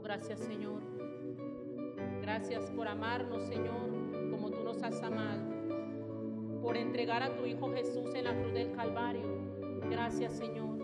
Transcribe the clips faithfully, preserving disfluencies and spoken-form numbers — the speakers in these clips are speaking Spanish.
Gracias, Señor. Gracias por amarnos, Señor, como tú nos has amado. Por entregar a tu Hijo Jesús en la cruz del Calvario. Gracias, Señor.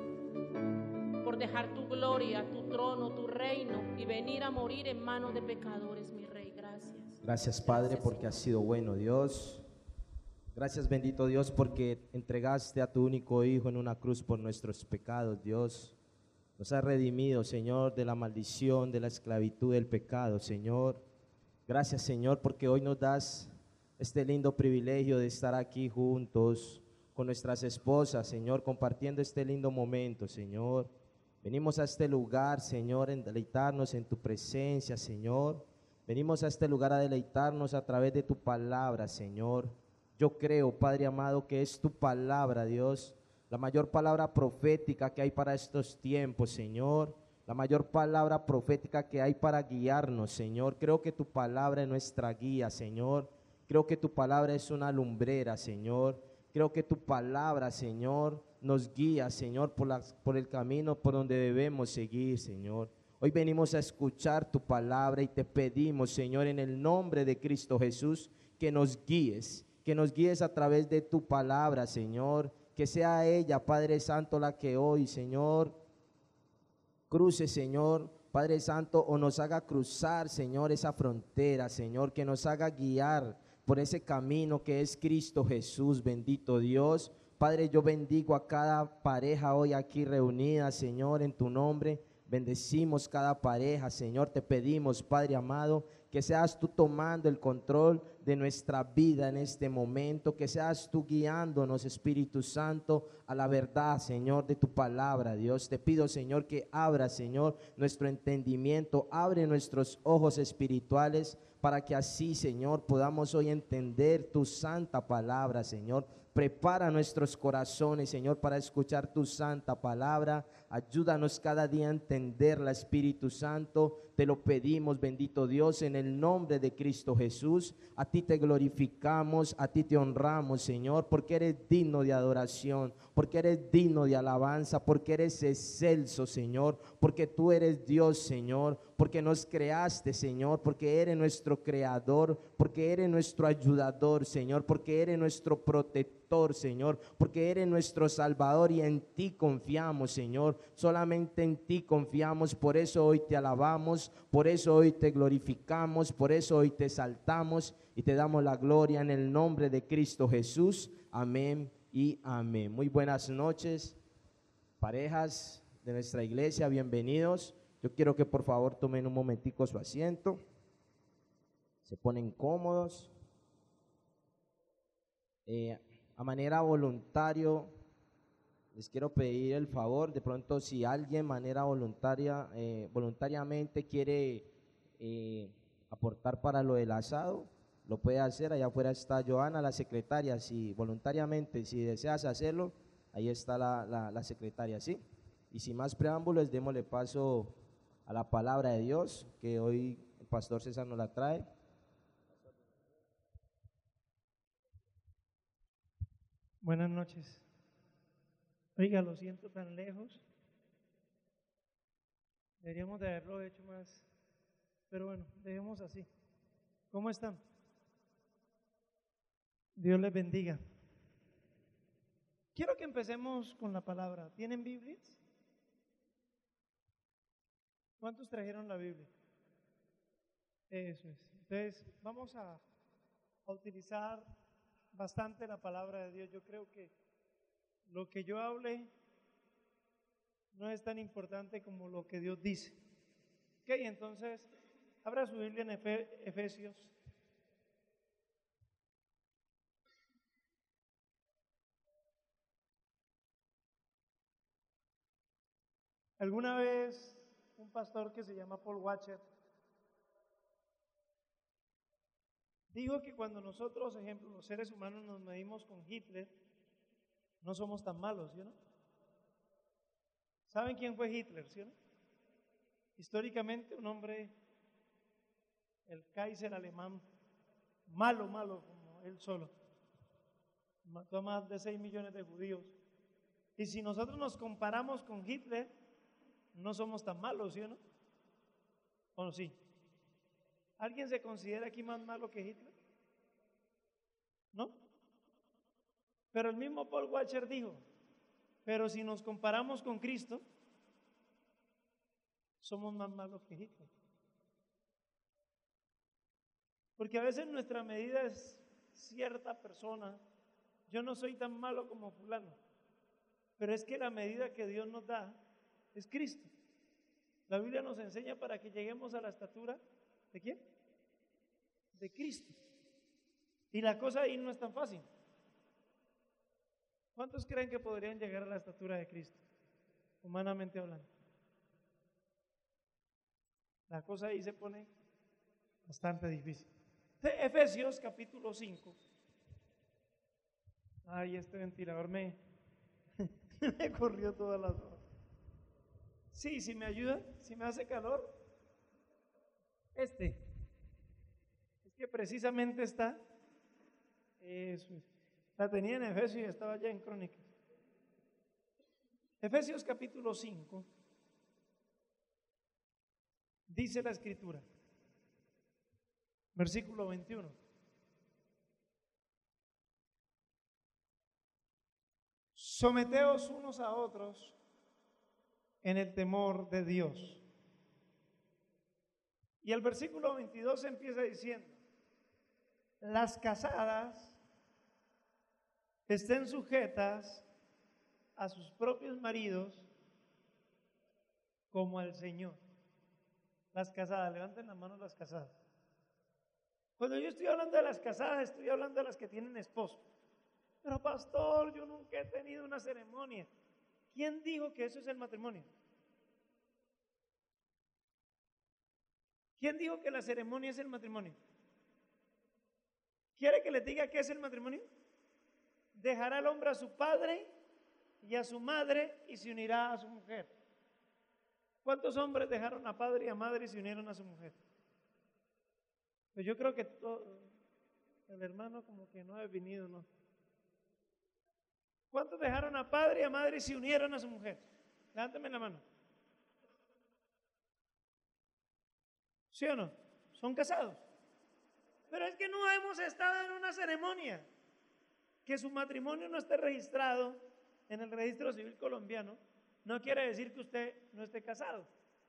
Por dejar tu gloria, tu trono, tu reino y venir a morir en manos de pecadores, mi Rey. Gracias. Gracias, Padre, Gracias, porque Señor. has sido bueno, Dios. Gracias, bendito Dios, porque entregaste a tu único Hijo en una cruz por nuestros pecados, Dios. Nos has redimido, Señor, de la maldición, de la esclavitud del pecado, Señor. Gracias, Señor, porque hoy nos das este lindo privilegio de estar aquí juntos con nuestras esposas, Señor, compartiendo este lindo momento, Señor. Venimos a este lugar, Señor, en deleitarnos en tu presencia, Señor. Venimos a este lugar a deleitarnos a través de tu palabra, Señor. Yo creo, Padre amado, que es tu palabra, Dios, la mayor palabra profética que hay para estos tiempos, Señor. La mayor palabra profética que hay para guiarnos, Señor. Creo que tu palabra es nuestra guía, Señor. Creo que tu palabra es una lumbrera, Señor. Creo que tu palabra, Señor, nos guía, Señor, por, la, por el camino por donde debemos seguir, Señor. Hoy venimos a escuchar tu palabra y te pedimos, Señor, en el nombre de Cristo Jesús, que nos guíes, que nos guíes a través de tu palabra, Señor. Que sea ella, Padre Santo, la que hoy, Señor, cruce, Señor, Padre Santo, o nos haga cruzar, Señor, esa frontera, Señor, que nos haga guiar por ese camino que es Cristo Jesús, bendito Dios. Padre, yo bendigo a cada pareja hoy aquí reunida, Señor, en tu nombre. Bendecimos cada pareja, Señor, te pedimos, Padre amado, que seas tú tomando el control de nuestra vida en este momento, que seas tú guiándonos, Espíritu Santo, a la verdad, Señor, de tu palabra, Dios. Te pido, Señor, que abra, Señor, nuestro entendimiento, abre nuestros ojos espirituales, para que así, Señor, podamos hoy entender tu santa palabra, Señor. Prepara nuestros corazones, Señor, para escuchar tu santa palabra. Ayúdanos cada día a entenderla, Espíritu Santo. Te lo pedimos, bendito Dios, en el nombre de Cristo Jesús. A ti te glorificamos, a ti te honramos, Señor, porque eres digno de adoración, porque eres digno de alabanza, porque eres excelso, Señor, porque tú eres Dios, Señor, porque nos creaste, Señor, porque eres nuestro creador, porque eres nuestro ayudador, Señor, porque eres nuestro protector, Señor, porque eres nuestro Salvador y en ti confiamos, Señor, solamente en ti confiamos. Por eso hoy te alabamos, por eso hoy te glorificamos, por eso hoy te exaltamos y te damos la gloria en el nombre de Cristo Jesús. Amén y amén. Muy buenas noches, parejas de nuestra iglesia, bienvenidos. Yo quiero que por favor tomen un momentico su asiento, se ponen cómodos. Eh, a manera voluntario, les quiero pedir el favor, de pronto si alguien manera voluntaria, eh, voluntariamente quiere eh, aportar para lo del asado, lo puede hacer. Allá afuera está Joana, la secretaria. Si voluntariamente, si deseas hacerlo, ahí está la, la, la secretaria, ¿sí? Y sin más preámbulos, démosle paso a la palabra de Dios, que hoy el pastor César nos la trae. Buenas noches. Oiga, lo siento tan lejos. Deberíamos de haberlo hecho más, pero bueno, dejemos así. ¿Cómo están? Dios les bendiga. Quiero que empecemos con la palabra. ¿Tienen Biblias? ¿Cuántos trajeron la Biblia? Eso es. Entonces, vamos a, a utilizar bastante la palabra de Dios. Yo creo que lo que yo hable no es tan importante como lo que Dios dice. Ok, entonces, abra su Biblia en Efe, Efesios. Alguna vez un pastor que se llama Paul Washer dijo que cuando nosotros, ejemplo, los seres humanos nos medimos con Hitler, no somos tan malos, ¿sí o no? ¿Saben quién fue Hitler, sí o no? Históricamente un hombre, el Kaiser alemán, malo, malo como él solo, mató a más de seis millones de judíos. Y si nosotros nos comparamos con Hitler, no somos tan malos, ¿sí o no? ¿O no? Sí. ¿Alguien se considera aquí más malo que Hitler? ¿No? Pero el mismo Paul Washer dijo, pero si nos comparamos con Cristo, somos más malos que Hitler. Porque a veces nuestra medida es cierta persona. Yo no soy tan malo como fulano, pero es que la medida que Dios nos da es Cristo. La Biblia nos enseña para que lleguemos a la estatura ¿de quién? De Cristo. Y la cosa ahí no es tan fácil. ¿Cuántos creen que podrían llegar a la estatura de Cristo, humanamente hablando? La cosa ahí se pone bastante difícil. Efesios capítulo cinco. Ay, este ventilador me, me corrió todas las horas. Sí, si me ayuda, si me hace calor. Este. Es que precisamente está. Eso es. La tenía en Efesios y estaba ya en Crónicas. Efesios capítulo cinco. Dice la Escritura. Versículo veintiuno. Someteos unos a otros en el temor de Dios. Y el versículo veintidós empieza diciendo: las casadas estén sujetas a sus propios maridos como al Señor. Las casadas, levanten la mano las casadas. Cuando yo estoy hablando de las casadas, estoy hablando de las que tienen esposo. Pero pastor, yo nunca he tenido una ceremonia. ¿Quién dijo que eso es el matrimonio? ¿Quién dijo que la ceremonia es el matrimonio? ¿Quiere que les diga qué es el matrimonio? Dejará el hombre a su padre y a su madre y se unirá a su mujer. ¿Cuántos hombres dejaron a padre y a madre y se unieron a su mujer? Pues yo creo que todo, el hermano como que no ha venido, ¿no? ¿Cuántos dejaron a padre y a madre y se unieron a su mujer? Levántame la mano. ¿Sí o no? Son casados. Pero es que no hemos estado en una ceremonia. Que su matrimonio no esté registrado en el registro civil colombiano no quiere decir que usted no esté casado.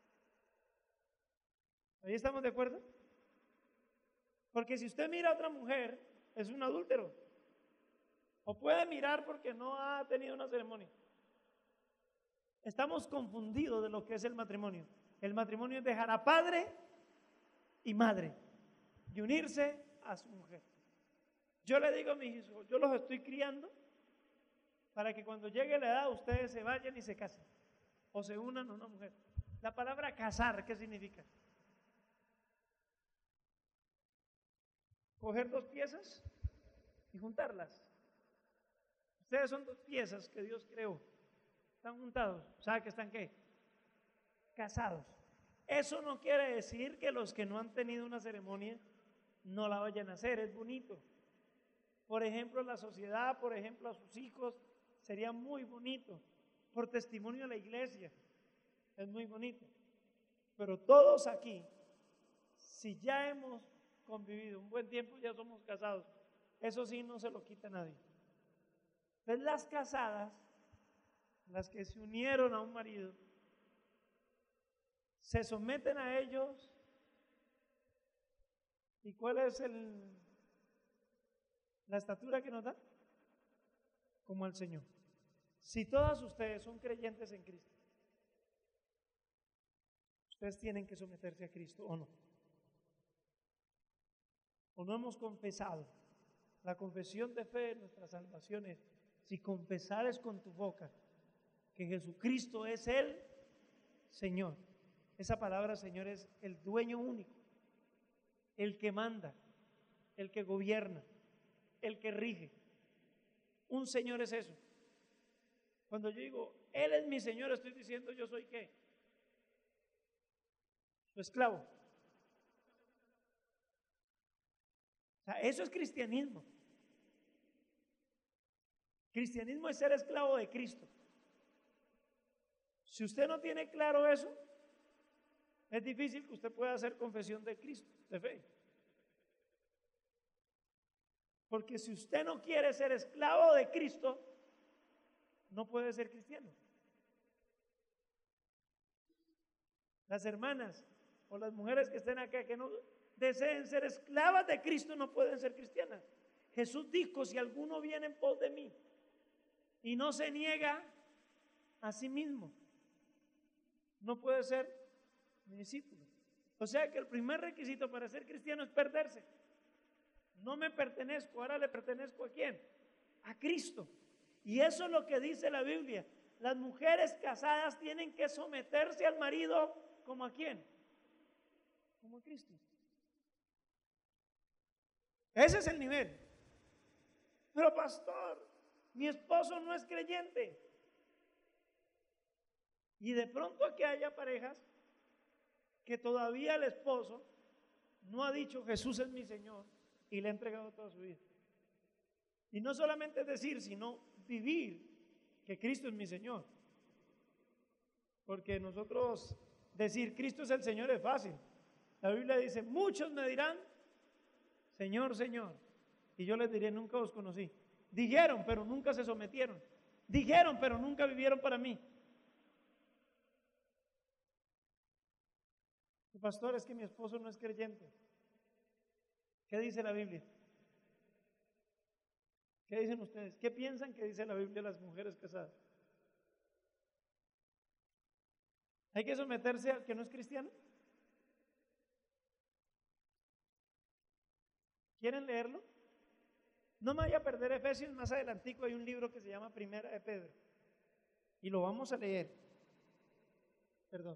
¿Ahí estamos de acuerdo? Porque si usted mira a otra mujer, es un adúltero. O puede mirar porque no ha tenido una ceremonia. Estamos confundidos de lo que es el matrimonio. El matrimonio es dejar a padre y madre y unirse a su mujer. Yo le digo a mis hijos, yo los estoy criando para que cuando llegue la edad ustedes se vayan y se casen o se unan a una mujer. La palabra casar, ¿qué significa? Coger dos piezas y juntarlas. Ustedes son dos piezas que Dios creó. Están juntados. ¿Sabe que están qué? Casados. Eso no quiere decir que los que no han tenido una ceremonia no la vayan a hacer. Es bonito. Por ejemplo, la sociedad, por ejemplo, a sus hijos, sería muy bonito. Por testimonio de la iglesia, es muy bonito. Pero todos aquí, si ya hemos convivido un buen tiempo, ya somos casados. Eso sí, no se lo quita a nadie. Entonces, las casadas, las que se unieron a un marido, se someten a ellos. ¿Y cuál es el, la estatura que nos da? Como al Señor. Si todas ustedes son creyentes en Cristo, ustedes tienen que someterse a Cristo, ¿o no? ¿O no hemos confesado? La confesión de fe de nuestra salvación es: si confesares con tu boca que Jesucristo es el Señor. Esa palabra Señor es el dueño único, el que manda, el que gobierna, el que rige. Un Señor es eso. Cuando yo digo, Él es mi Señor, estoy diciendo, ¿yo soy qué? Su esclavo. O sea, eso es cristianismo. Cristianismo es ser esclavo de Cristo. Si usted no tiene claro eso, Es difícil que usted pueda hacer confesión de Cristo, de fe. Porque si usted no quiere ser esclavo de Cristo, no puede ser cristiano. Las hermanas o las mujeres que estén acá que no deseen ser esclavas de Cristo no pueden ser cristianas. Jesús dijo, si alguno viene en pos de mí y no se niega a sí mismo, no puede ser mi discípulo. O sea que el primer requisito para ser cristiano es perderse. No me pertenezco, ahora le pertenezco ¿a quién? A Cristo. Y eso es lo que dice la Biblia. Las mujeres casadas tienen que someterse al marido ¿como a quién? Como a Cristo. Ese es el nivel. Pero pastor, mi esposo no es creyente. Y de pronto aquí haya parejas que todavía el esposo no ha dicho Jesús es mi Señor y le ha entregado toda su vida. Y no solamente decir, sino vivir que Cristo es mi Señor. Porque nosotros decir Cristo es el Señor es fácil. La Biblia dice, muchos me dirán, Señor, Señor. Y yo les diré, nunca os conocí. Dijeron, pero nunca se sometieron. Dijeron, pero nunca vivieron para mí. El pastor, es que mi esposo no es creyente. ¿Qué dice la Biblia? ¿Qué dicen ustedes? ¿Qué piensan que dice la Biblia las mujeres casadas? ¿Hay que someterse al que no es cristiano? ¿Quieren leerlo? No me vaya a perder Efesios, más adelantico hay un libro que se llama Primera de Pedro. Y lo vamos a leer. Perdón.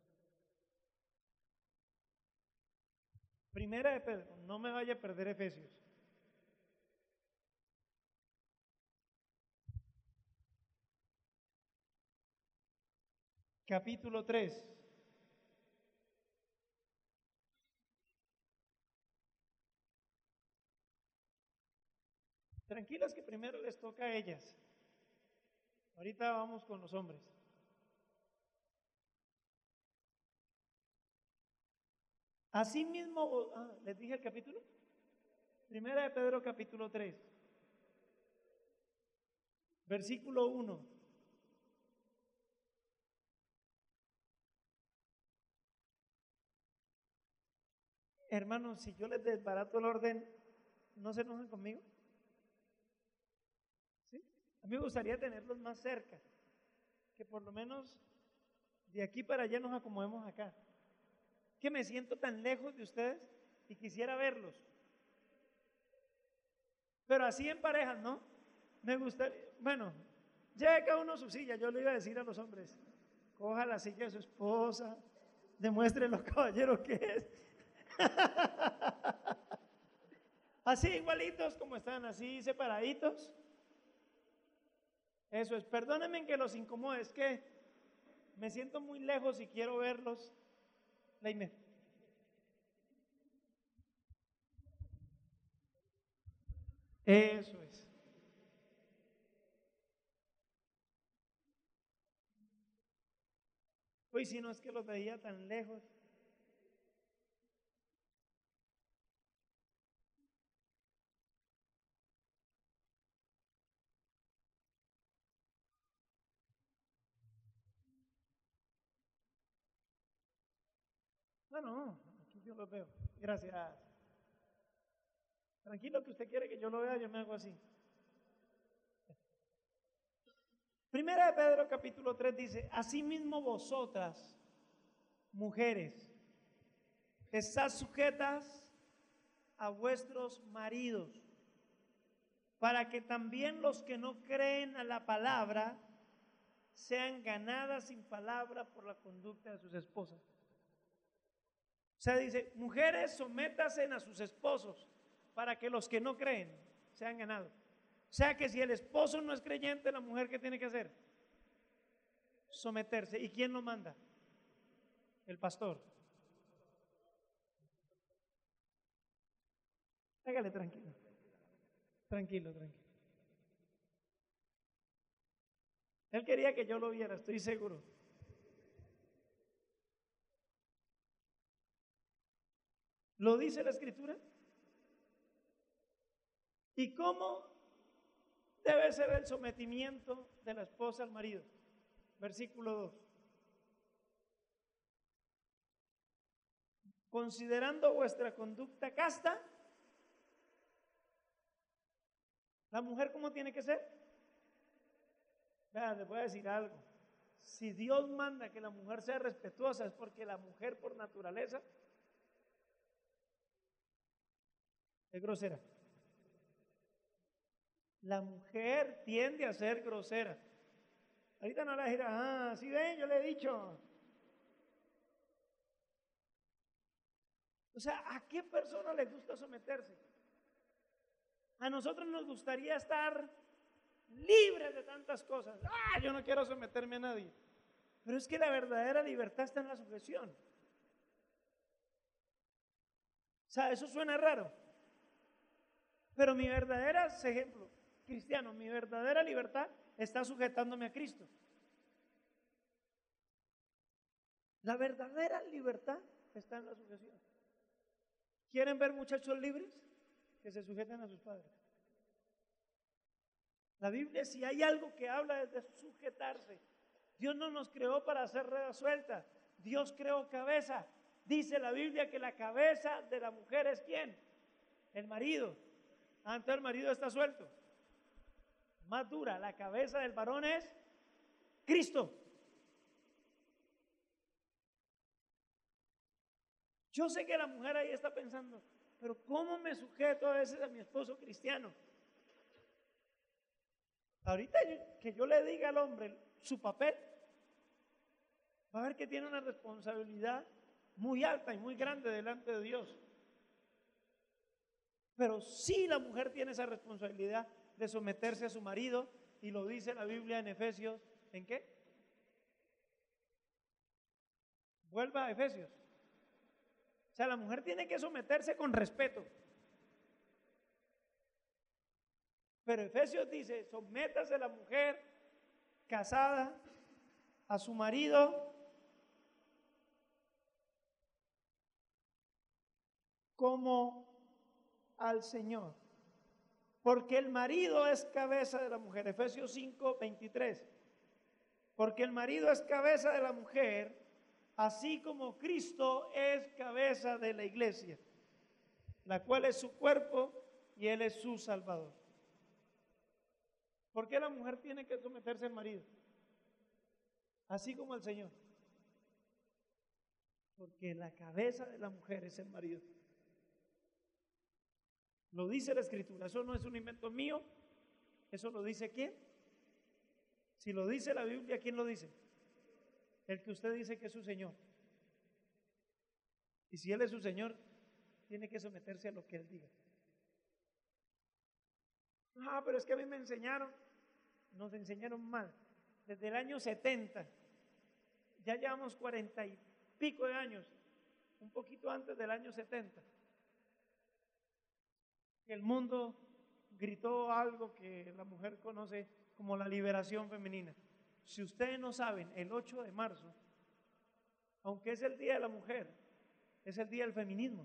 Primera de Pedro, no me vaya a perder Efesios. Capítulo tres. Tranquilas que primero les toca a ellas. Ahorita vamos con los hombres. Asimismo, ah, ¿les dije el capítulo? Primera de Pedro capítulo tres. Versículo uno. Hermanos, si yo les desbarato el orden, ¿no se enojan conmigo? ¿Sí? A mí me gustaría tenerlos más cerca, que por lo menos de aquí para allá nos acomodemos acá. Que me siento tan lejos de ustedes y quisiera verlos. Pero así en parejas, ¿no? Me gustaría, bueno, lleve cada uno a su silla, yo le iba a decir a los hombres, coja la silla de su esposa, demuestre los caballeros que es. Así igualitos como están, así separaditos. Eso es, perdónenme que los incomode, es que me siento muy lejos y quiero verlos. Leime. Eso es. Uy, si no es que los veía tan lejos. Bueno, aquí yo los veo. Gracias. Tranquilo que usted quiere que yo lo vea, yo me hago así. Primera de Pedro capítulo tres dice, asimismo vosotras, mujeres, estad sujetas a vuestros maridos, para que también los que no creen a la palabra sean ganadas sin palabra por la conducta de sus esposas. O sea, dice, mujeres, sométanse a sus esposos para que los que no creen sean ganados. O sea que si el esposo no es creyente, la mujer, ¿qué tiene que hacer? Someterse. ¿Y quién lo manda? El pastor. Hágale tranquilo. Tranquilo, tranquilo. Él quería que yo lo viera, estoy seguro. ¿Lo dice la Escritura? ¿Y cómo debe ser el sometimiento de la esposa al marido? Versículo dos. Considerando vuestra conducta casta, ¿la mujer cómo tiene que ser? Vean, les voy a decir algo. Si Dios manda que la mujer sea respetuosa, es porque la mujer por naturaleza es grosera. La mujer tiende a ser grosera. Ahorita no la dirá, ah, sí ven, yo le he dicho. O sea, ¿a qué persona le gusta someterse? A nosotros nos gustaría estar libres de tantas cosas. Ah, yo no quiero someterme a nadie. Pero es que la verdadera libertad está en la sujeción. O sea, eso suena raro. Pero mi verdadera, ejemplo, cristiano, mi verdadera libertad está sujetándome a Cristo. La verdadera libertad está en la sujeción. ¿Quieren ver muchachos libres? Que se sujeten a sus padres. La Biblia, si hay algo que habla es de sujetarse. Dios no nos creó para hacer rueda suelta. Dios creó cabeza. Dice la Biblia que la cabeza de la mujer es ¿quién? El marido. Antes el marido está suelto. Más dura, la cabeza del varón es Cristo. Yo sé que la mujer ahí está pensando, pero ¿cómo me sujeto a veces a mi esposo cristiano? Ahorita que yo le diga al hombre su papel, va a ver que tiene una responsabilidad muy alta y muy grande delante de Dios. Pero sí la mujer tiene esa responsabilidad de someterse a su marido, y lo dice la Biblia en Efesios, ¿en qué? Vuelva a Efesios. O sea, la mujer tiene que someterse con respeto. Pero Efesios dice, sométase la mujer casada a su marido como al Señor. Porque el marido es cabeza de la mujer. Efesios cinco, veintitrés. Porque el marido es cabeza de la mujer, así como Cristo es cabeza de la iglesia, la cual es su cuerpo y Él es su Salvador. ¿Por qué la mujer tiene que someterse al marido? Así como al Señor. Porque la cabeza de la mujer es el marido. Lo dice la Escritura, eso no es un invento mío, eso lo dice ¿quién? Si lo dice la Biblia, ¿quién lo dice? El que usted dice que es su Señor. Y si Él es su Señor, tiene que someterse a lo que Él diga. Ah, pero es que a mí me enseñaron, nos enseñaron mal. Desde el año setenta, ya llevamos cuarenta y pico de años, un poquito antes del año setenta, que el mundo gritó algo que la mujer conoce como la liberación femenina. Si ustedes no saben, el ocho de marzo, aunque es el Día de la Mujer, es el Día del Feminismo.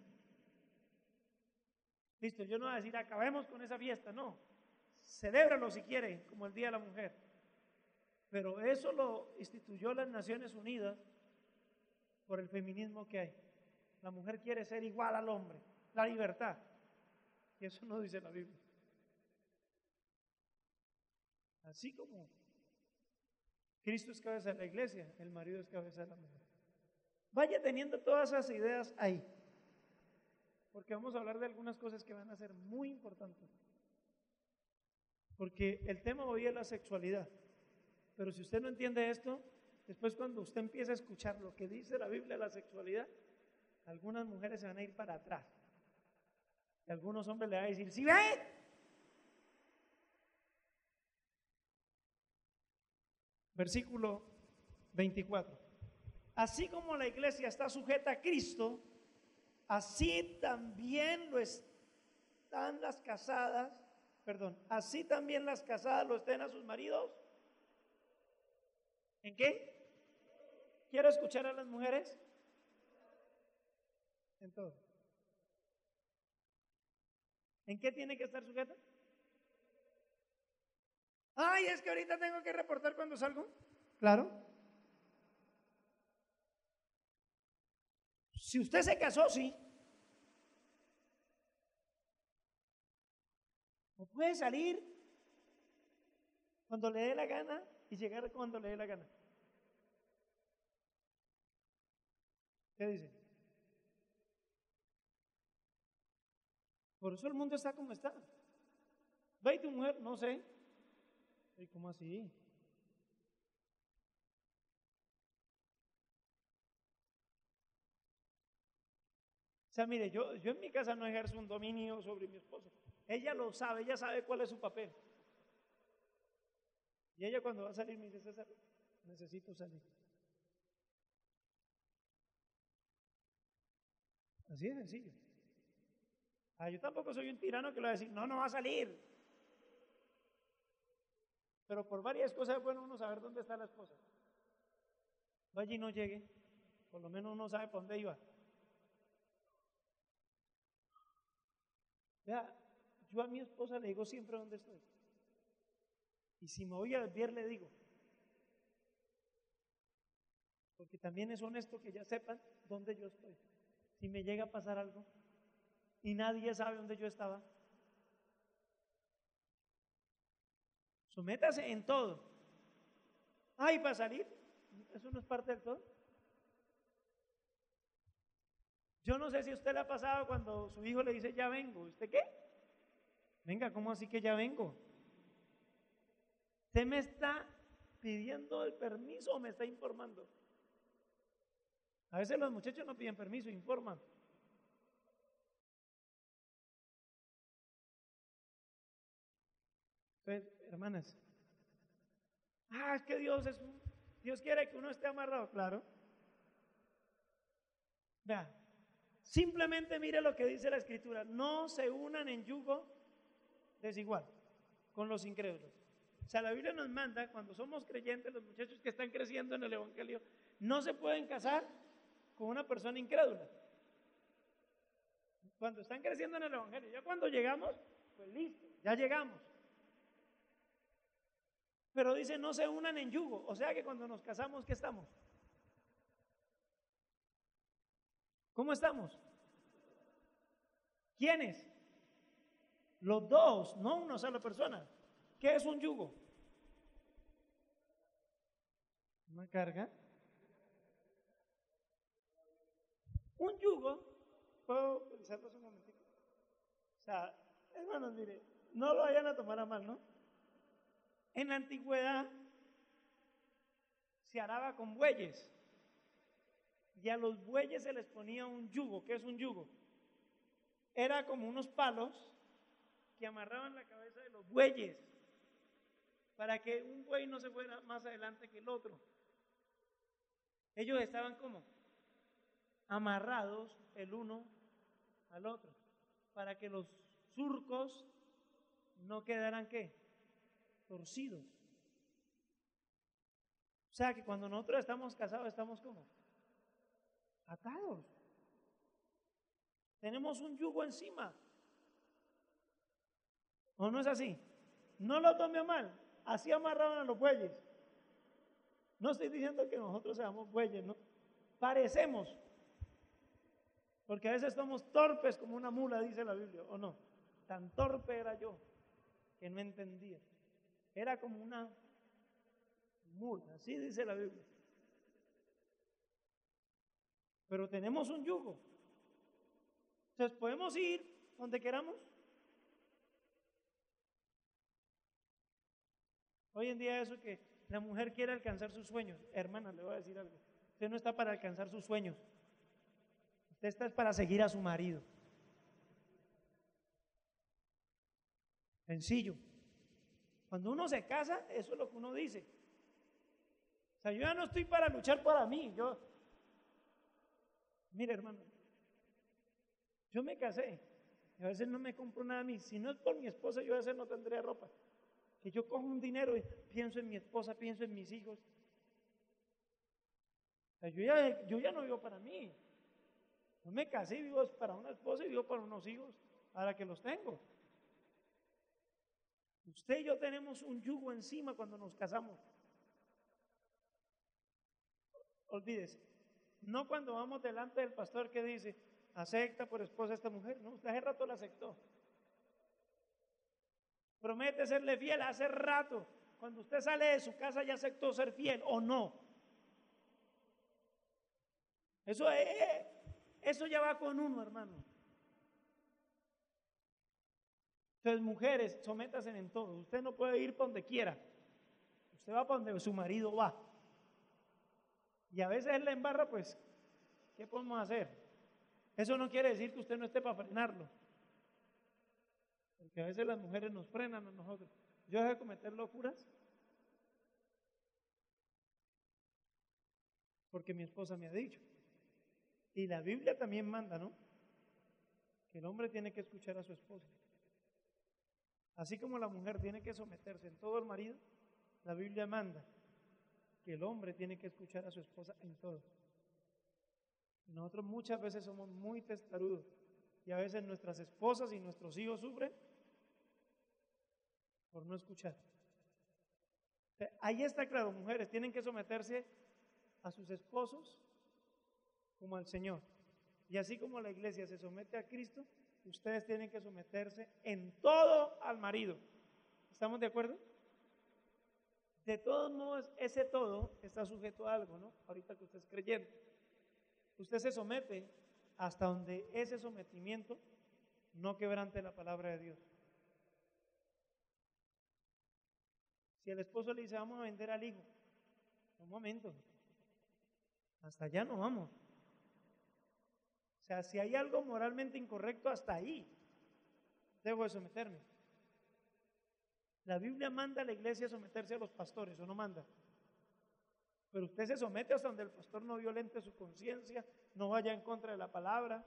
Listo, yo no voy a decir acabemos con esa fiesta, no. Celébralo si quieren, como el Día de la Mujer. Pero eso lo instituyó las Naciones Unidas por el feminismo que hay. La mujer quiere ser igual al hombre, la libertad. Y eso no dice la Biblia. Así como Cristo es cabeza de la iglesia, el marido es cabeza de la mujer. Vaya teniendo todas esas ideas ahí, porque vamos a hablar de algunas cosas que van a ser muy importantes. Porque el tema hoy es la sexualidad. Pero si usted no entiende esto, después cuando usted empiece a escuchar lo que dice la Biblia de la sexualidad, algunas mujeres se van a ir para atrás. Y algunos hombres le van a decir, ¿sí ven? Versículo veinticuatro. Así como la iglesia está sujeta a Cristo, así también lo están las casadas, perdón, así también las casadas lo estén a sus maridos. ¿En qué? ¿Quiero escuchar a las mujeres? En todo. ¿En qué tiene que estar sujeta? Ay, es que ahorita tengo que reportar cuando salgo. Claro. Si usted se casó, sí. No puede salir cuando le dé la gana y llegar cuando le dé la gana. ¿Qué dice? Por eso el mundo está como está. ¿Ve y tu mujer? No sé. ¿Y cómo así? O sea, mire, yo, yo en mi casa no ejerzo un dominio sobre mi esposa. Ella lo sabe, ella sabe cuál es su papel. Y ella cuando va a salir me dice, César, necesito salir. Así de sencillo. Ah, yo tampoco soy un tirano que le va a decir, no, no va a salir. Pero por varias cosas es bueno uno saber dónde está la esposa. Vaya y no llegue, por lo menos uno sabe por dónde iba. Vea, yo a mi esposa le digo siempre dónde estoy. Y si me voy a desviar, le digo. Porque también es honesto que ya sepan dónde yo estoy. Si me llega a pasar algo y nadie sabe dónde yo estaba. Sométase en todo. Ay, para salir, eso no es parte del todo. Yo no sé si a usted le ha pasado cuando su hijo le dice, ya vengo. ¿Usted qué? Venga, ¿cómo así que ya vengo? ¿Usted me está pidiendo el permiso o me está informando? A veces los muchachos no piden permiso, informan. Entonces, hermanas, ah, es que Dios es un, Dios quiere que uno esté amarrado, claro. Vea, simplemente mire lo que dice la Escritura, no se unan en yugo desigual con los incrédulos. O sea, la Biblia nos manda, cuando somos creyentes, los muchachos que están creciendo en el Evangelio, no se pueden casar con una persona incrédula. Cuando están creciendo en el Evangelio, ya cuando llegamos, pues listo, ya llegamos. Pero dice, no se unan en yugo, o sea que cuando nos casamos, ¿qué estamos? ¿Cómo estamos? ¿Quiénes? Los dos, no una sola persona. ¿Qué es un yugo? ¿Una carga? Un yugo, ¿puedo pensarlo un momentito? O sea, hermanos, mire, no lo vayan a tomar a mal, ¿no? En la antigüedad se araba con bueyes y a los bueyes se les ponía un yugo. ¿Qué es un yugo? Era como unos palos que amarraban la cabeza de los bueyes para que un buey no se fuera más adelante que el otro. Ellos estaban como amarrados el uno al otro para que los surcos no quedaran ¿qué? Torcidos. O sea que cuando nosotros estamos casados estamos como atados. Tenemos un yugo encima. ¿O no es así? No lo tome a mal. Así amarraban a los bueyes. No estoy diciendo que nosotros seamos bueyes, ¿no? Parecemos. Porque a veces somos torpes como una mula, dice la Biblia, ¿o no? Tan torpe era yo que no entendía. Era como una mula, así dice la Biblia. Pero tenemos un yugo. Entonces podemos ir donde queramos. Hoy en día eso que la mujer quiere alcanzar sus sueños. Hermana, le voy a decir algo. Usted no está para alcanzar sus sueños. Usted está para seguir a su marido. Sencillo. Cuando uno se casa, eso es lo que uno dice. O sea, yo ya no estoy para luchar para mí. Yo, mire, hermano, yo me casé y a veces no me compro nada a mí. Si no es por mi esposa, yo a veces no tendría ropa. Que yo cojo un dinero y pienso en mi esposa, pienso en mis hijos. O sea, yo, ya, yo ya no vivo para mí. Yo me casé y vivo para una esposa y vivo para unos hijos. ahora que los tengo. Usted y yo tenemos un yugo encima cuando nos casamos. Olvídese, no cuando vamos delante del pastor que dice, acepta por esposa a esta mujer. No, usted hace rato la aceptó. Promete serle fiel hace rato. Cuando usted sale de su casa ya aceptó ser fiel o no. Eso es, eso ya va con uno, hermano. Entonces, mujeres, sométanse en todo. Usted no puede ir para donde quiera. Usted va para donde su marido va. Y a veces él la embarra, pues, ¿qué podemos hacer? Eso no quiere decir que usted no esté para frenarlo. Porque a veces las mujeres nos frenan a nosotros. Yo dejé de cometer locuras porque mi esposa me ha dicho. Y la Biblia también manda, ¿no? Que el hombre tiene que escuchar a su esposa. Así como la mujer tiene que someterse en todo al marido, la Biblia manda que el hombre tiene que escuchar a su esposa en todo. Y nosotros muchas veces somos muy testarudos y a veces nuestras esposas y nuestros hijos sufren por no escuchar. O sea, ahí está claro, mujeres tienen que someterse a sus esposos como al Señor. Y así como la iglesia se somete a Cristo, ustedes tienen que someterse en todo al marido. ¿Estamos de acuerdo? De todos modos, ese todo está sujeto a algo, ¿no? Ahorita que usted es creyente, usted se somete hasta donde ese sometimiento no quebrante la palabra de Dios. Si el esposo le dice, vamos a vender al hijo, un momento, hasta allá no vamos. O sea, si hay algo moralmente incorrecto, hasta ahí debo de someterme. La Biblia manda a la iglesia a someterse a los pastores, ¿o no manda? Pero usted se somete hasta donde el pastor no violente su conciencia, no vaya en contra de la palabra.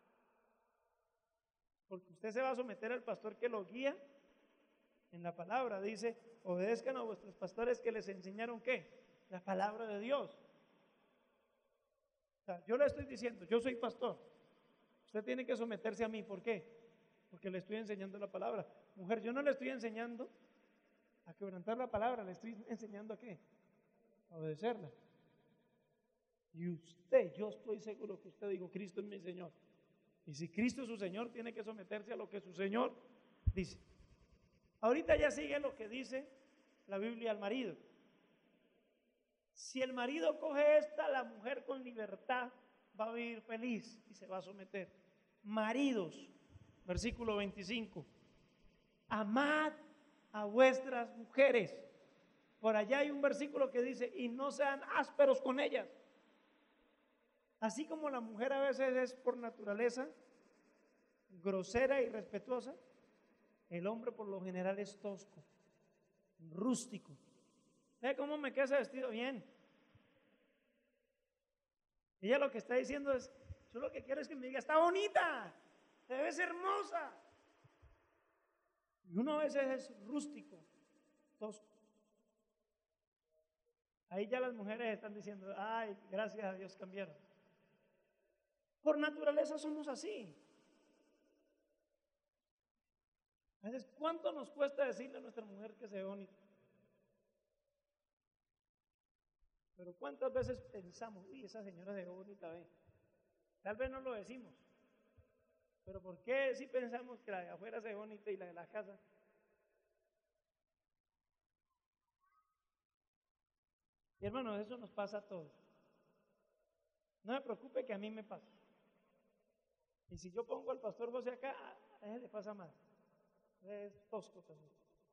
Porque usted se va a someter al pastor que lo guía en la palabra. Dice, obedezcan a vuestros pastores que les enseñaron ¿qué? La palabra de Dios. O sea, yo le estoy diciendo, yo soy pastor. Usted tiene que someterse a mí. ¿Por qué? Porque le estoy enseñando la palabra. Mujer, yo no le estoy enseñando a quebrantar la palabra, le estoy enseñando a qué? A obedecerla. Y usted, yo estoy seguro que usted dijo, Cristo es mi Señor. Y si Cristo es su Señor, tiene que someterse a lo que su Señor dice. Ahorita ya sigue lo que dice la Biblia al marido. Si el marido coge esta, la mujer con libertad va a vivir feliz y se va a someter. Maridos, versículo veinticinco. Amad a vuestras mujeres. Por allá hay un versículo que dice, y no sean ásperos con ellas. Así como la mujer a veces es por naturaleza grosera y respetuosa, el hombre por lo general es tosco, rústico. ¿Ve cómo me queda ese vestido? Bien. Ella lo que está diciendo es, yo lo que quiero es que me diga, está bonita, te ves hermosa. Y uno a veces es rústico, tosco. Ahí ya las mujeres están diciendo, ay, gracias a Dios cambiaron. Por naturaleza somos así. A veces, ¿cuánto nos cuesta decirle a nuestra mujer que se ve bonita? Pero ¿cuántas veces pensamos, uy, esa señora se ve bonita, ve? Tal vez no lo decimos, pero ¿por qué si pensamos que la de afuera se ve bonita y la de la casa? Y hermanos, eso nos pasa a todos. No me preocupe que a mí me pasa. Y si yo pongo al pastor José acá, a él le pasa más. Es tosco también.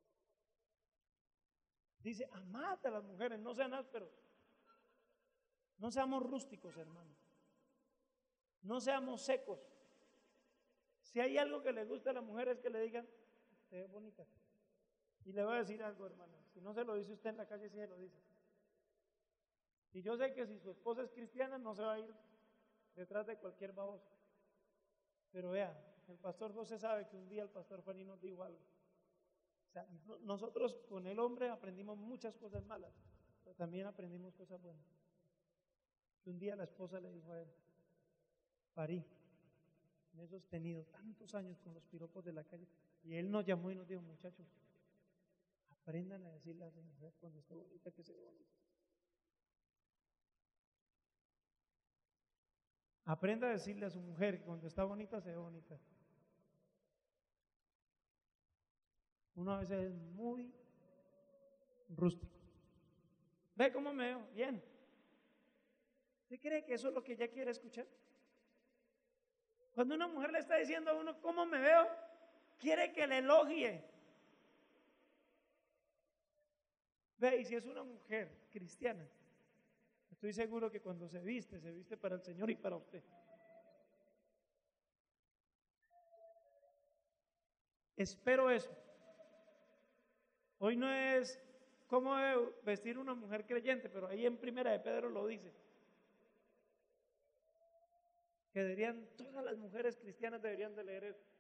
Dice, amad a las mujeres, no sean ásperos. No seamos rústicos, hermanos. No seamos secos. Si hay algo que le gusta a la mujer es que le digan, te ves bonita. Y le voy a decir algo, hermano. Si no se lo dice usted en la calle, sí se lo dice. Y yo sé que si su esposa es cristiana, no se va a ir detrás de cualquier baboso. Pero vea, el pastor José sabe que un día el pastor Fanny nos dijo algo. O sea, nosotros con el hombre aprendimos muchas cosas malas, pero también aprendimos cosas buenas. Un día la esposa le dijo a él, Farí, en esos tenidos tantos años con los piropos de la calle. Y él nos llamó y nos dijo, muchachos, aprendan a decirle a su mujer cuando esté bonita que se ve bonita. Aprenda a decirle a su mujer que cuando está bonita se ve bonita. Uno a veces es muy rústico. ¿Ve cómo me veo? Bien. ¿Usted cree que eso es lo que ella quiere escuchar? Cuando una mujer le está diciendo a uno cómo me veo, quiere que le elogie. Ve, y si es una mujer cristiana, estoy seguro que cuando se viste, se viste para el Señor y para usted. Espero eso. Hoy no es cómo vestir una mujer creyente, pero ahí en Primera de Pedro lo dice. Que deberían, todas las mujeres cristianas deberían de leer eso.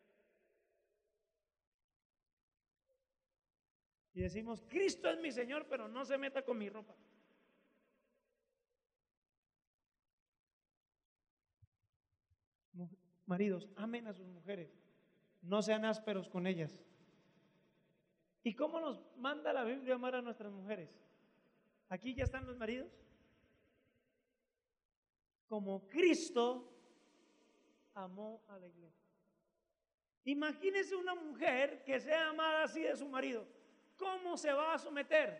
Y decimos, Cristo es mi Señor, pero no se meta con mi ropa. Maridos, amen a sus mujeres, no sean ásperos con ellas. ¿Y cómo nos manda la Biblia amar a nuestras mujeres? Aquí ya están los maridos. Como Cristo amó a la iglesia. Imagínese una mujer que sea amada así de su marido. ¿Cómo se va a someter?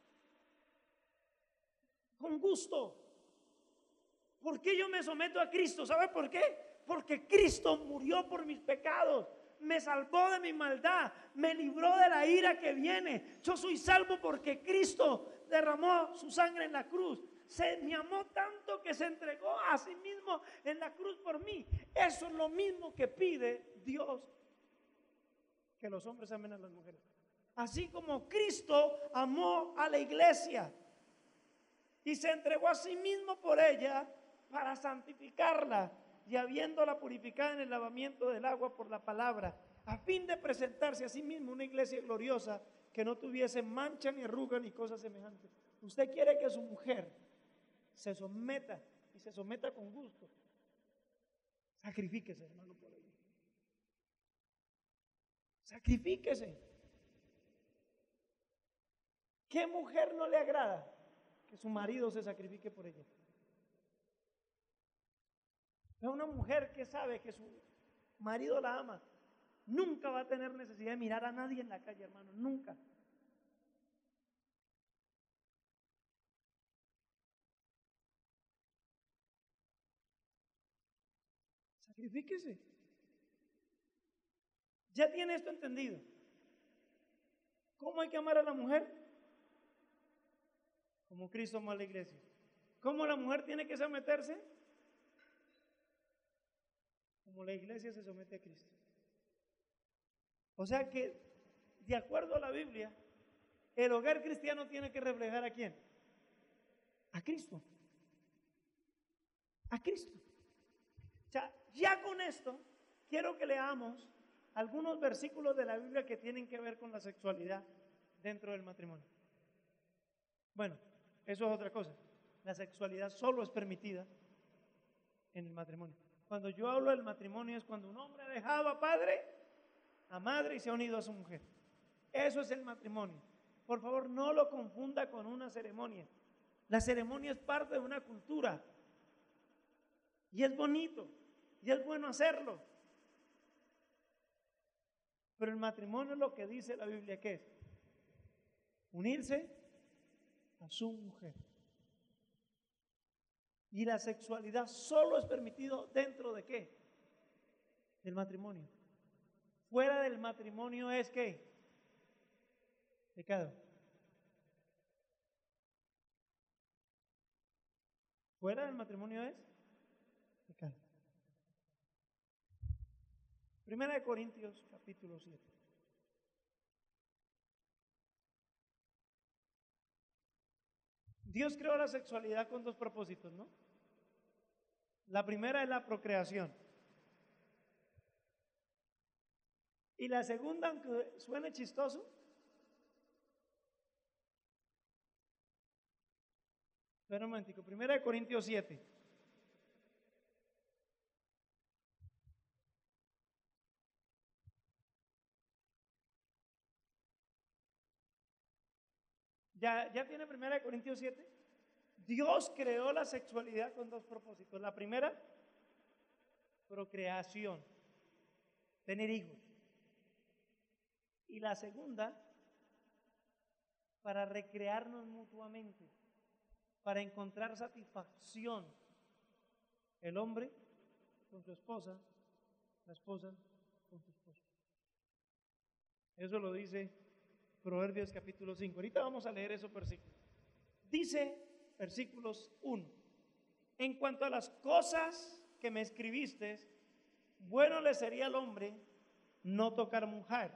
Con gusto. ¿Por qué yo me someto a Cristo? ¿Sabe por qué? Porque Cristo murió por mis pecados, me salvó de mi maldad, me libró de la ira que viene. Yo soy salvo porque Cristo derramó su sangre en la cruz. Se me amó tanto que se entregó a sí mismo en la cruz por mí. Eso es lo mismo que pide Dios, que los hombres amen a las mujeres. Así como Cristo amó a la iglesia y se entregó a sí mismo por ella para santificarla, y habiéndola purificada en el lavamiento del agua por la palabra, a fin de presentarse a sí mismo una iglesia gloriosa que no tuviese mancha ni arruga ni cosa semejante. Usted quiere que su mujer se someta y se someta con gusto. Sacrifíquese, hermano, por ella. Sacrifíquese. ¿Qué mujer no le agrada que su marido se sacrifique por ella? Es una mujer que sabe que su marido la ama. Nunca va a tener necesidad de mirar a nadie en la calle, hermano. Nunca. Sacrifíquese. Ya tiene esto entendido. ¿Cómo hay que amar a la mujer? Como Cristo amó a la iglesia. ¿Cómo la mujer tiene que someterse? Como la iglesia se somete a Cristo. O sea que, de acuerdo a la Biblia, el hogar cristiano tiene que reflejar ¿a quién? A Cristo. A Cristo. O sea, ya con esto, quiero que leamos algunos versículos de la Biblia que tienen que ver con la sexualidad dentro del matrimonio. Bueno, eso es otra cosa. La sexualidad solo es permitida en el matrimonio. Cuando yo hablo del matrimonio es cuando un hombre ha dejado a padre, a madre y se ha unido a su mujer. Eso es el matrimonio. Por favor, no lo confunda con una ceremonia. La ceremonia es parte de una cultura. Y es bonito. Y es bueno hacerlo. Pero el matrimonio es lo que dice la Biblia que es. Unirse a su mujer. Y la sexualidad solo es permitido dentro de ¿qué? Del matrimonio. Fuera del matrimonio es ¿qué? Pecado. Fuera del matrimonio es pecado. Primera de Corintios capítulo siete. Dios creó la sexualidad con dos propósitos, ¿no? La primera es la procreación. Y la segunda, aunque suene chistoso, espera un momentico, Primera de Corintios siete. ¿Ya, ya tiene primera de Corintios siete? Dios creó la sexualidad con dos propósitos. La primera, procreación, tener hijos. Y la segunda, para recrearnos mutuamente, para encontrar satisfacción. El hombre con su esposa, la esposa con su esposo. Eso lo dice Proverbios capítulo cinco. Ahorita vamos a leer esos versículos. Dice versículos uno. En cuanto a las cosas que me escribiste, bueno le sería al hombre no tocar mujer.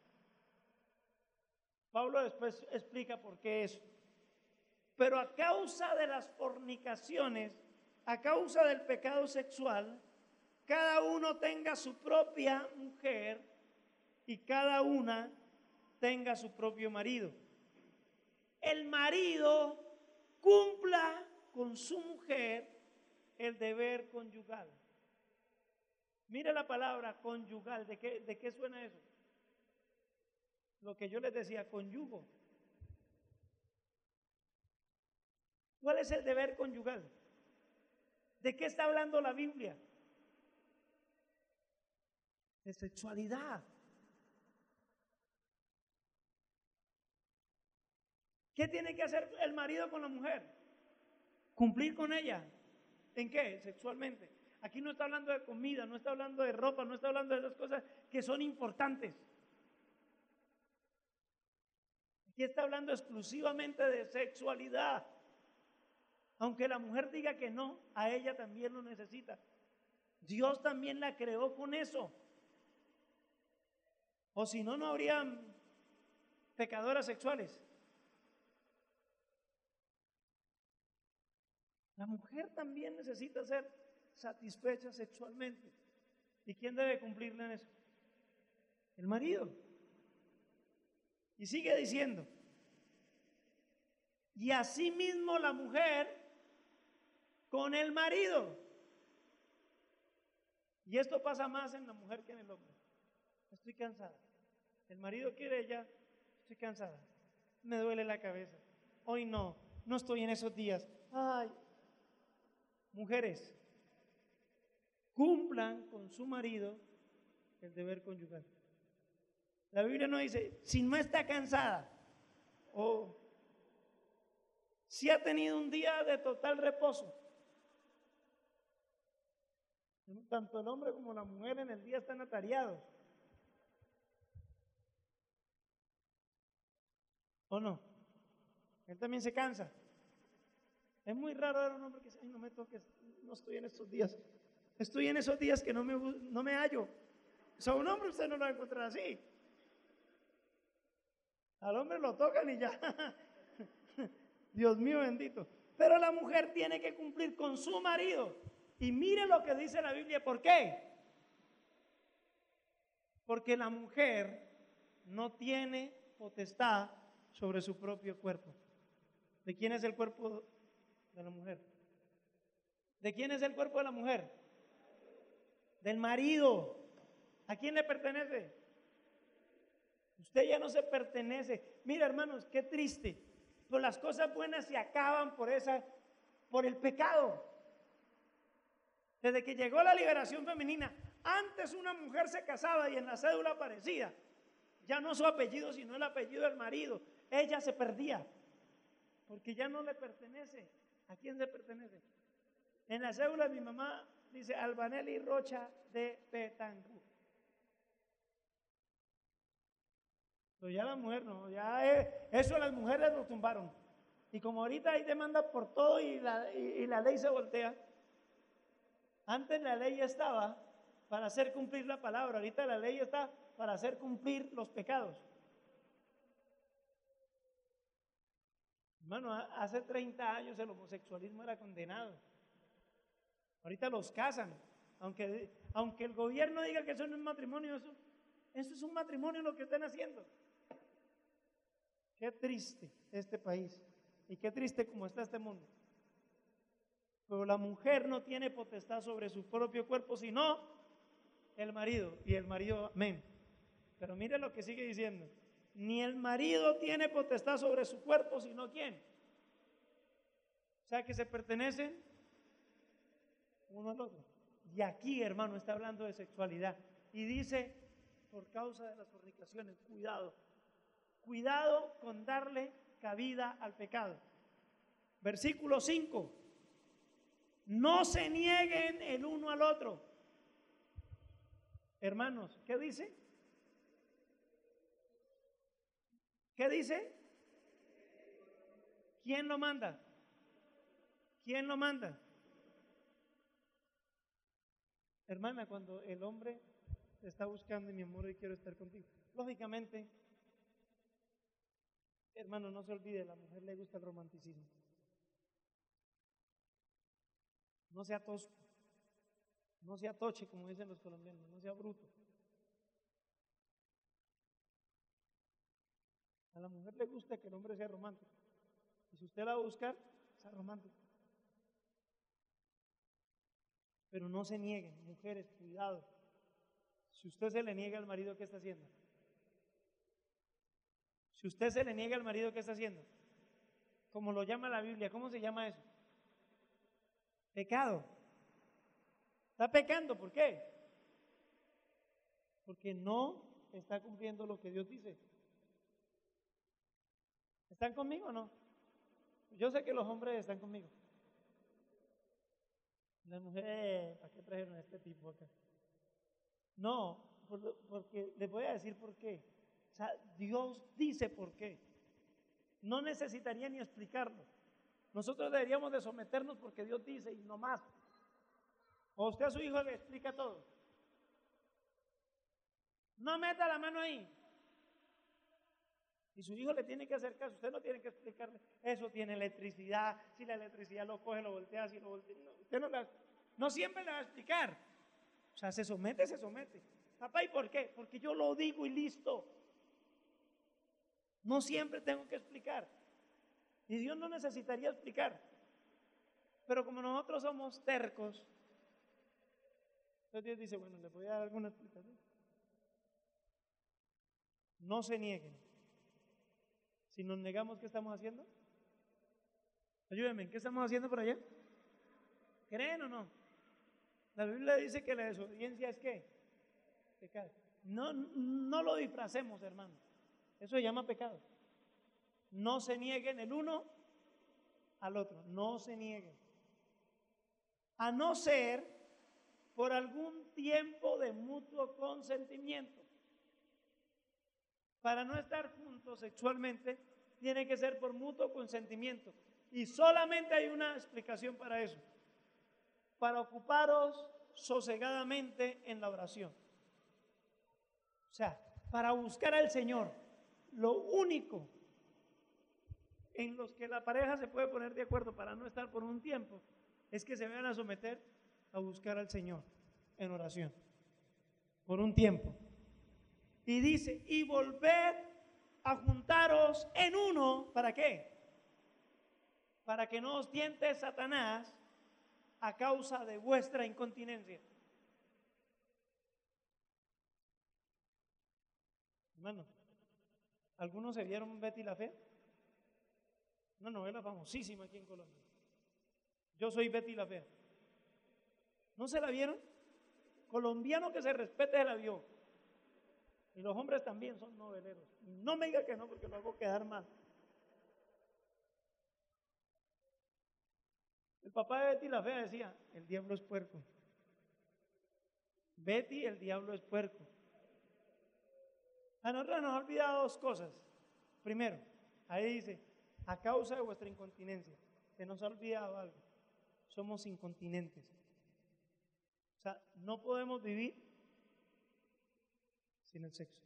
Pablo después explica por qué eso. Pero a causa de las fornicaciones, a causa del pecado sexual, cada uno tenga su propia mujer y cada una tenga su propio marido. El marido cumpla con su mujer el deber conyugal. Mire la palabra conyugal. ¿De qué, de qué suena eso? Lo que yo les decía, conyugo. ¿Cuál es el deber conyugal? ¿De qué está hablando la Biblia? De sexualidad. ¿Qué tiene que hacer el marido con la mujer? Cumplir con ella. ¿En qué? Sexualmente. Aquí no está hablando de comida, no está hablando de ropa, no está hablando de esas cosas que son importantes. Aquí está hablando exclusivamente de sexualidad. Aunque la mujer diga que no, a ella también lo necesita. Dios también la creó con eso. O si no, no habrían pecadoras sexuales. La mujer también necesita ser satisfecha sexualmente. ¿Y quién debe cumplirle en eso? El marido. Y sigue diciendo, y asimismo la mujer con el marido. Y esto pasa más en la mujer que en el hombre. Estoy cansada. El marido quiere ya, estoy cansada. Me duele la cabeza. Hoy no, no estoy en esos días. Ay, mujeres, cumplan con su marido el deber conyugal. La Biblia no dice, si no está cansada o si ha tenido un día de total reposo. Tanto el hombre como la mujer en el día están atareados. ¿O no? Él también se cansa. Es muy raro ver a un hombre que dice, ay, no me toques, no estoy en estos días. Estoy en esos días que no me, no me hallo. O sea, un hombre usted no lo va a encontrar así. Al hombre lo tocan y ya. Dios mío bendito. Pero la mujer tiene que cumplir con su marido. Y mire lo que dice la Biblia. ¿Por qué? Porque la mujer no tiene potestad sobre su propio cuerpo. ¿De quién es el cuerpo de la mujer? ¿De quién es el cuerpo de la mujer? Del marido. ¿A quién le pertenece? Usted ya no se pertenece. Mira, hermanos, qué triste. Pero las cosas buenas se acaban por esa, por el pecado. Desde que llegó la liberación femenina, antes una mujer se casaba y en la cédula aparecía ya no su apellido, sino el apellido del marido. Ella se perdía, porque ya no le pertenece. ¿A quién se pertenece? En la cédula de mi mamá dice Albanelli Rocha de Petangú. Pero ya la mujer no, ya es, eso las mujeres lo tumbaron. Y como ahorita hay demanda por todo y la, y, y la ley se voltea, antes la ley estaba para hacer cumplir la palabra, ahorita la ley está para hacer cumplir los pecados. Hermano, hace treinta años el homosexualismo era condenado. Ahorita los casan, aunque, aunque el gobierno diga que eso no es matrimonio, eso, eso es un matrimonio lo que están haciendo. Qué triste este país y qué triste como está este mundo. Pero la mujer no tiene potestad sobre su propio cuerpo, sino el marido, y el marido, amén. Pero mire lo que sigue diciendo. ni el marido tiene potestad sobre su cuerpo, sino ¿quién? O sea, que se pertenecen uno al otro. Y aquí, hermano, está hablando de sexualidad. Y dice, por causa de las fornicaciones, cuidado. Cuidado con darle cabida al pecado. Versículo cinco. No se nieguen el uno al otro. Hermanos, ¿qué dice? ¿Qué dice? ¿Quién lo manda? ¿Quién lo manda? Hermana, cuando el hombre te está buscando y mi amor, y quiero estar contigo, lógicamente, hermano, no se olvide, a la mujer le gusta el romanticismo. No sea tosco, no sea toche, como dicen los colombianos, no sea bruto. A la mujer le gusta que el hombre sea romántico. Y si usted la va a buscar, sea romántico. Pero no se nieguen, mujeres, cuidado. Si usted se le niega al marido, ¿qué está haciendo? Si usted se le niega al marido, ¿qué está haciendo? Como lo llama la Biblia, ¿cómo se llama eso? Pecado. Está pecando, ¿por qué? Porque no está cumpliendo lo que Dios dice. ¿Están conmigo o no? Yo sé que los hombres están conmigo. Las mujeres, ¿para qué trajeron a este tipo acá? No, por, porque les voy a decir por qué. O sea, Dios dice por qué. No necesitaría ni explicarlo. Nosotros deberíamos de someternos porque Dios dice y no más. O usted a su hijo le explica todo. No meta la mano ahí. Y su hijo le tiene que hacer caso. Usted no tiene que explicarle. Eso tiene electricidad. Si la electricidad lo coge, lo voltea. Si lo voltea, no, usted no, la, no siempre le va a explicar. O sea, se somete, se somete. Papá, ¿y por qué? Porque yo lo digo y listo. No siempre tengo que explicar. Y Dios no necesitaría explicar. Pero como nosotros somos tercos, entonces Dios dice, bueno, le voy a dar alguna explicación. No se nieguen. Si nos negamos, ¿qué estamos haciendo? Ayúdenme, ¿qué estamos haciendo por allá? ¿Creen o no? La Biblia dice que la desobediencia es ¿qué? Pecado. No, no lo disfracemos, hermano. Eso se llama pecado. No se nieguen el uno al otro. No se nieguen. A no ser por algún tiempo de mutuo consentimiento. Para no estar juntos sexualmente, tiene que ser por mutuo consentimiento. Y solamente hay una explicación para eso. Para ocuparos sosegadamente en la oración. O sea, para buscar al Señor. Lo único en los que la pareja se puede poner de acuerdo para no estar por un tiempo es que se vayan a someter a buscar al Señor en oración. Por un tiempo. Y dice, y volved a juntaros en uno, ¿para qué? Para que no os tiente Satanás a causa de vuestra incontinencia. Hermano, ¿algunos se vieron Betty la Fea? Una novela famosísima aquí en Colombia. Yo soy Betty la Fea. ¿No se la vieron? Colombiano que se respete se la vio. Y los hombres también son noveleros. No me diga que no, porque lo hago quedar mal. El papá de Betty la Fea decía, el diablo es puerco. Betty, el diablo es puerco. A nosotros nos ha olvidado dos cosas. Primero, ahí dice, a causa de vuestra incontinencia. Se nos ha olvidado algo. Somos incontinentes. O sea, no podemos vivir sin el sexo.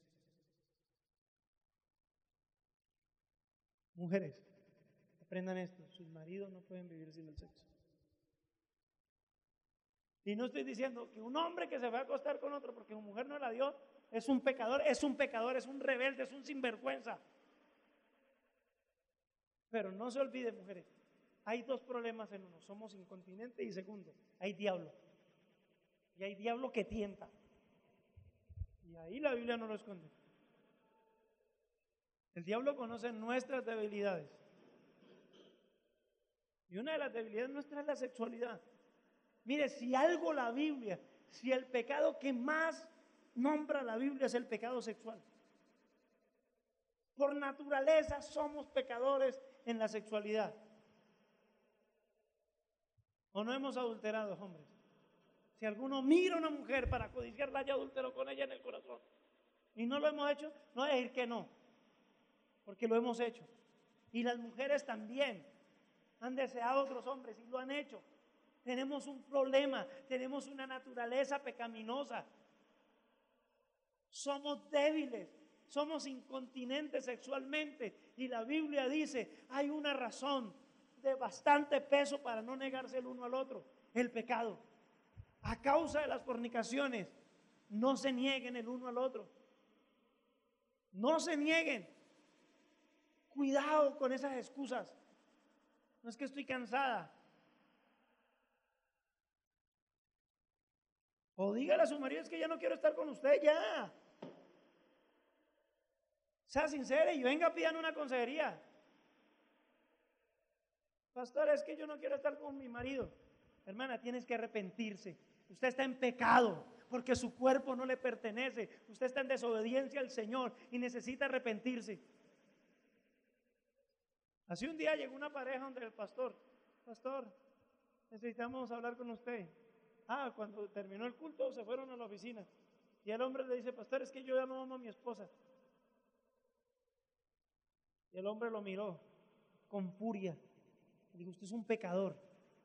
Mujeres, aprendan esto, sus maridos no pueden vivir sin el sexo. Y no estoy diciendo que un hombre que se va a acostar con otro porque su mujer no la dio, es un pecador, es un pecador, es un rebelde, es un sinvergüenza. Pero no se olvide, mujeres, hay dos problemas en uno, somos incontinentes y segundo, hay diablo. Y hay diablo que tienta. Y ahí la Biblia no lo esconde. El diablo conoce nuestras debilidades. Y una de las debilidades nuestras es la sexualidad. Mire, si algo la Biblia, si el pecado que más nombra la Biblia es el pecado sexual. Por naturaleza somos pecadores en la sexualidad. ¿O no hemos adulterado, hombres? Si alguno mira a una mujer para codiciarla, ya adulteró con ella en el corazón. Y no lo hemos hecho, no es decir que no, porque lo hemos hecho. Y las mujeres también han deseado a otros hombres y lo han hecho. Tenemos un problema, tenemos una naturaleza pecaminosa. Somos débiles, somos incontinentes sexualmente. Y la Biblia dice, hay una razón de bastante peso para no negarse el uno al otro: el pecado. A causa de las fornicaciones, no se nieguen el uno al otro. No se nieguen. Cuidado con esas excusas. No es que estoy cansada. O dígale a su marido, es que ya no quiero estar con usted, ya. Sea sincera y venga, pidan una consejería. Pastor, es que yo no quiero estar con mi marido. Hermana, tienes que arrepentirse. Usted está en pecado porque su cuerpo no le pertenece. Usted está en desobediencia al Señor y necesita arrepentirse. Así un día llegó una pareja donde el pastor, pastor, necesitamos hablar con usted. Ah, cuando terminó el culto se fueron a la oficina y el hombre le dice, pastor, es que yo ya no amo a mi esposa. Y el hombre lo miró con furia. Le dijo, usted es un pecador.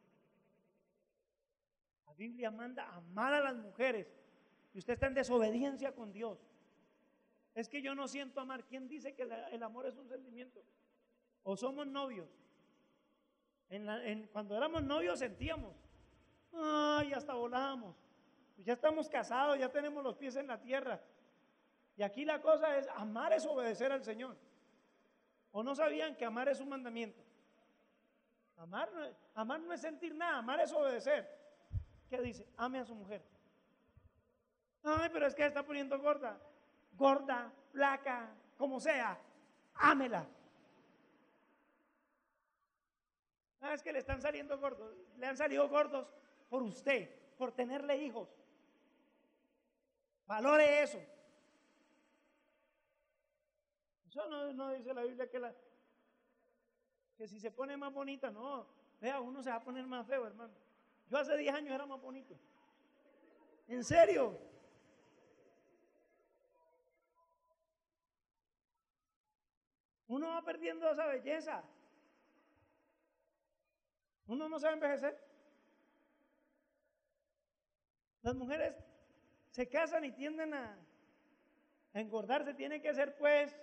La Biblia manda amar a las mujeres y usted está en desobediencia con Dios. Es que yo no siento amar. ¿Quién dice que la, el amor es un sentimiento? O somos novios. En la, en, cuando éramos novios sentíamos, ay, hasta volábamos. Pues ya estamos casados, ya tenemos los pies en la tierra. Y aquí la cosa es, amar es obedecer al Señor. ¿O no sabían que amar es un mandamiento? Amar no, amar no es sentir nada, amar es obedecer. ¿Qué dice? Ame a su mujer. Ay, pero es que está poniendo gorda. Gorda, flaca, como sea, ámela. Ah, es que le están saliendo gordos. Le han salido gordos por usted, por tenerle hijos. Valore eso. Eso no, no dice la Biblia que, la, que si se pone más bonita, no. Vea, uno se va a poner más feo, hermano. Yo hace diez años era más bonito. ¿En serio? Uno va perdiendo esa belleza. Uno no sabe envejecer. Las mujeres se casan y tienden a, a engordarse. Tiene que ser, pues,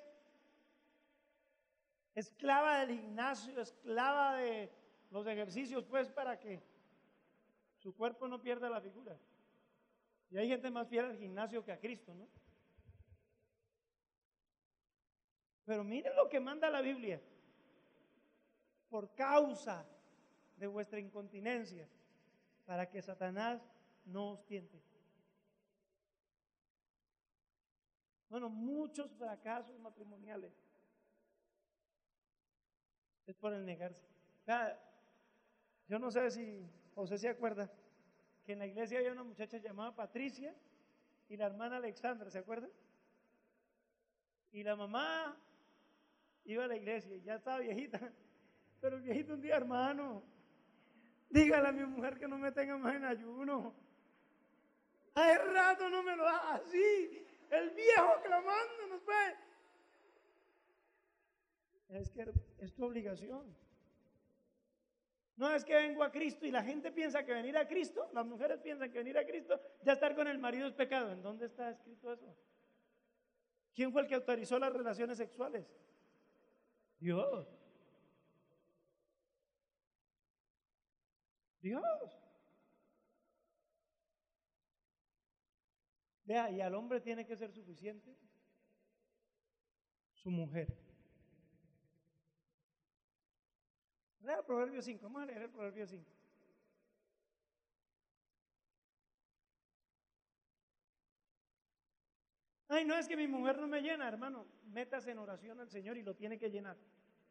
esclava del gimnasio, esclava de los ejercicios, pues, para que su cuerpo no pierda la figura. Y hay gente más fiel al gimnasio que a Cristo, ¿no? Pero miren lo que manda la Biblia. Por causa de vuestra incontinencia, para que Satanás no os tiente. Bueno, muchos fracasos matrimoniales es por el negarse. Nada, yo no sé si José se acuerda que en la iglesia había una muchacha llamada Patricia y la hermana Alexandra, ¿se acuerdan? Y la mamá iba a la iglesia y ya estaba viejita, pero el viejito un día, hermano, dígale a mi mujer que no me tenga más en ayuno. Hace rato no me lo da así, el viejo clamándonos, pues. Es que es tu obligación. No es que vengo a Cristo y la gente piensa que venir a Cristo, las mujeres piensan que venir a Cristo, ya estar con el marido es pecado. ¿En dónde está escrito eso? ¿Quién fue el que autorizó las relaciones sexuales? Dios. Dios. Vea, y al hombre tiene que ser suficiente su mujer. Lea el Proverbio cinco, vamos a leer el Proverbio cinco. Ay, no, es que mi mujer no me llena, hermano. Métase en oración al Señor y lo tiene que llenar.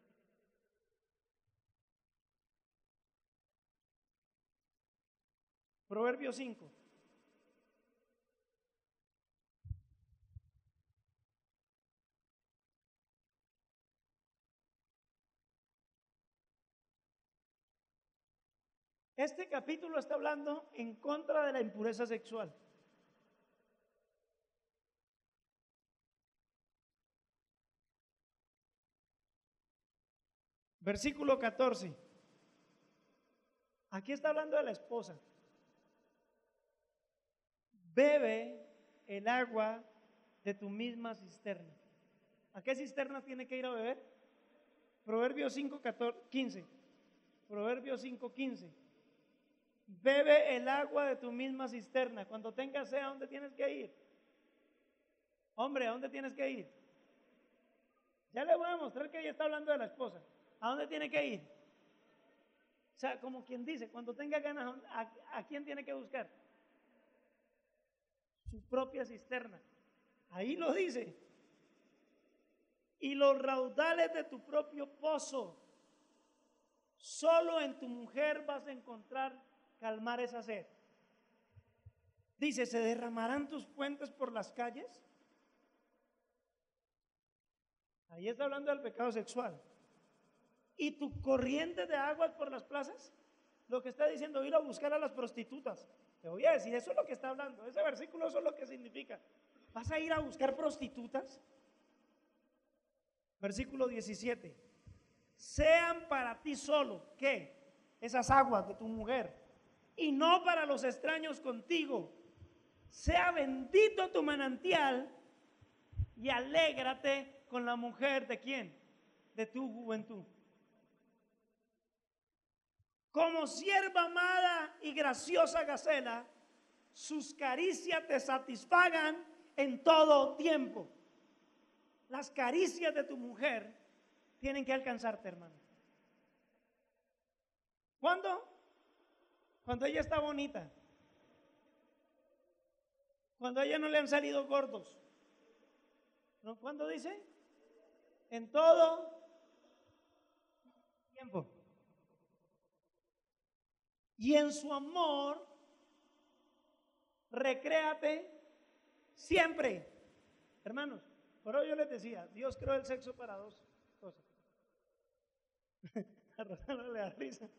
Proverbio cinco. Este capítulo está hablando en contra de la impureza sexual. Versículo catorce. Aquí está hablando de la esposa. Bebe el agua de tu misma cisterna. ¿A qué cisterna tiene que ir a beber? Proverbios cinco, quince. Proverbios cinco, quince. Bebe el agua de tu misma cisterna. Cuando tengas sed, ¿a dónde tienes que ir? Hombre, ¿a dónde tienes que ir? Ya le voy a mostrar que ella está hablando de la esposa. ¿A dónde tiene que ir? O sea, como quien dice, cuando tenga ganas, ¿a, a quién tiene que buscar? Su propia cisterna. Ahí lo dice. Y los raudales de tu propio pozo. Solo en tu mujer vas a encontrar calmar esa sed. Dice, ¿se derramarán tus fuentes por las calles? Ahí está hablando del pecado sexual. ¿Y tu corriente de aguas por las plazas? Lo que está diciendo, ir a buscar a las prostitutas. Te voy a decir, eso es lo que está hablando. Ese versículo, eso es lo que significa. ¿Vas a ir a buscar prostitutas? Versículo diecisiete. Sean para ti solo, ¿qué? Esas aguas de tu mujer, y no para los extraños contigo. Sea bendito tu manantial y alégrate con la mujer de quién? De tu juventud. Como sierva amada y graciosa gacela, sus caricias te satisfagan en todo tiempo. Las caricias de tu mujer tienen que alcanzarte, hermano. ¿Cuándo? Cuando ella está bonita. Cuando a ella no le han salido gordos. ¿No? ¿Cuándo dice? En todo tiempo. Y en su amor, recréate siempre. Hermanos, por hoy yo les decía, Dios creó el sexo para dos cosas. A Rosana le da risa.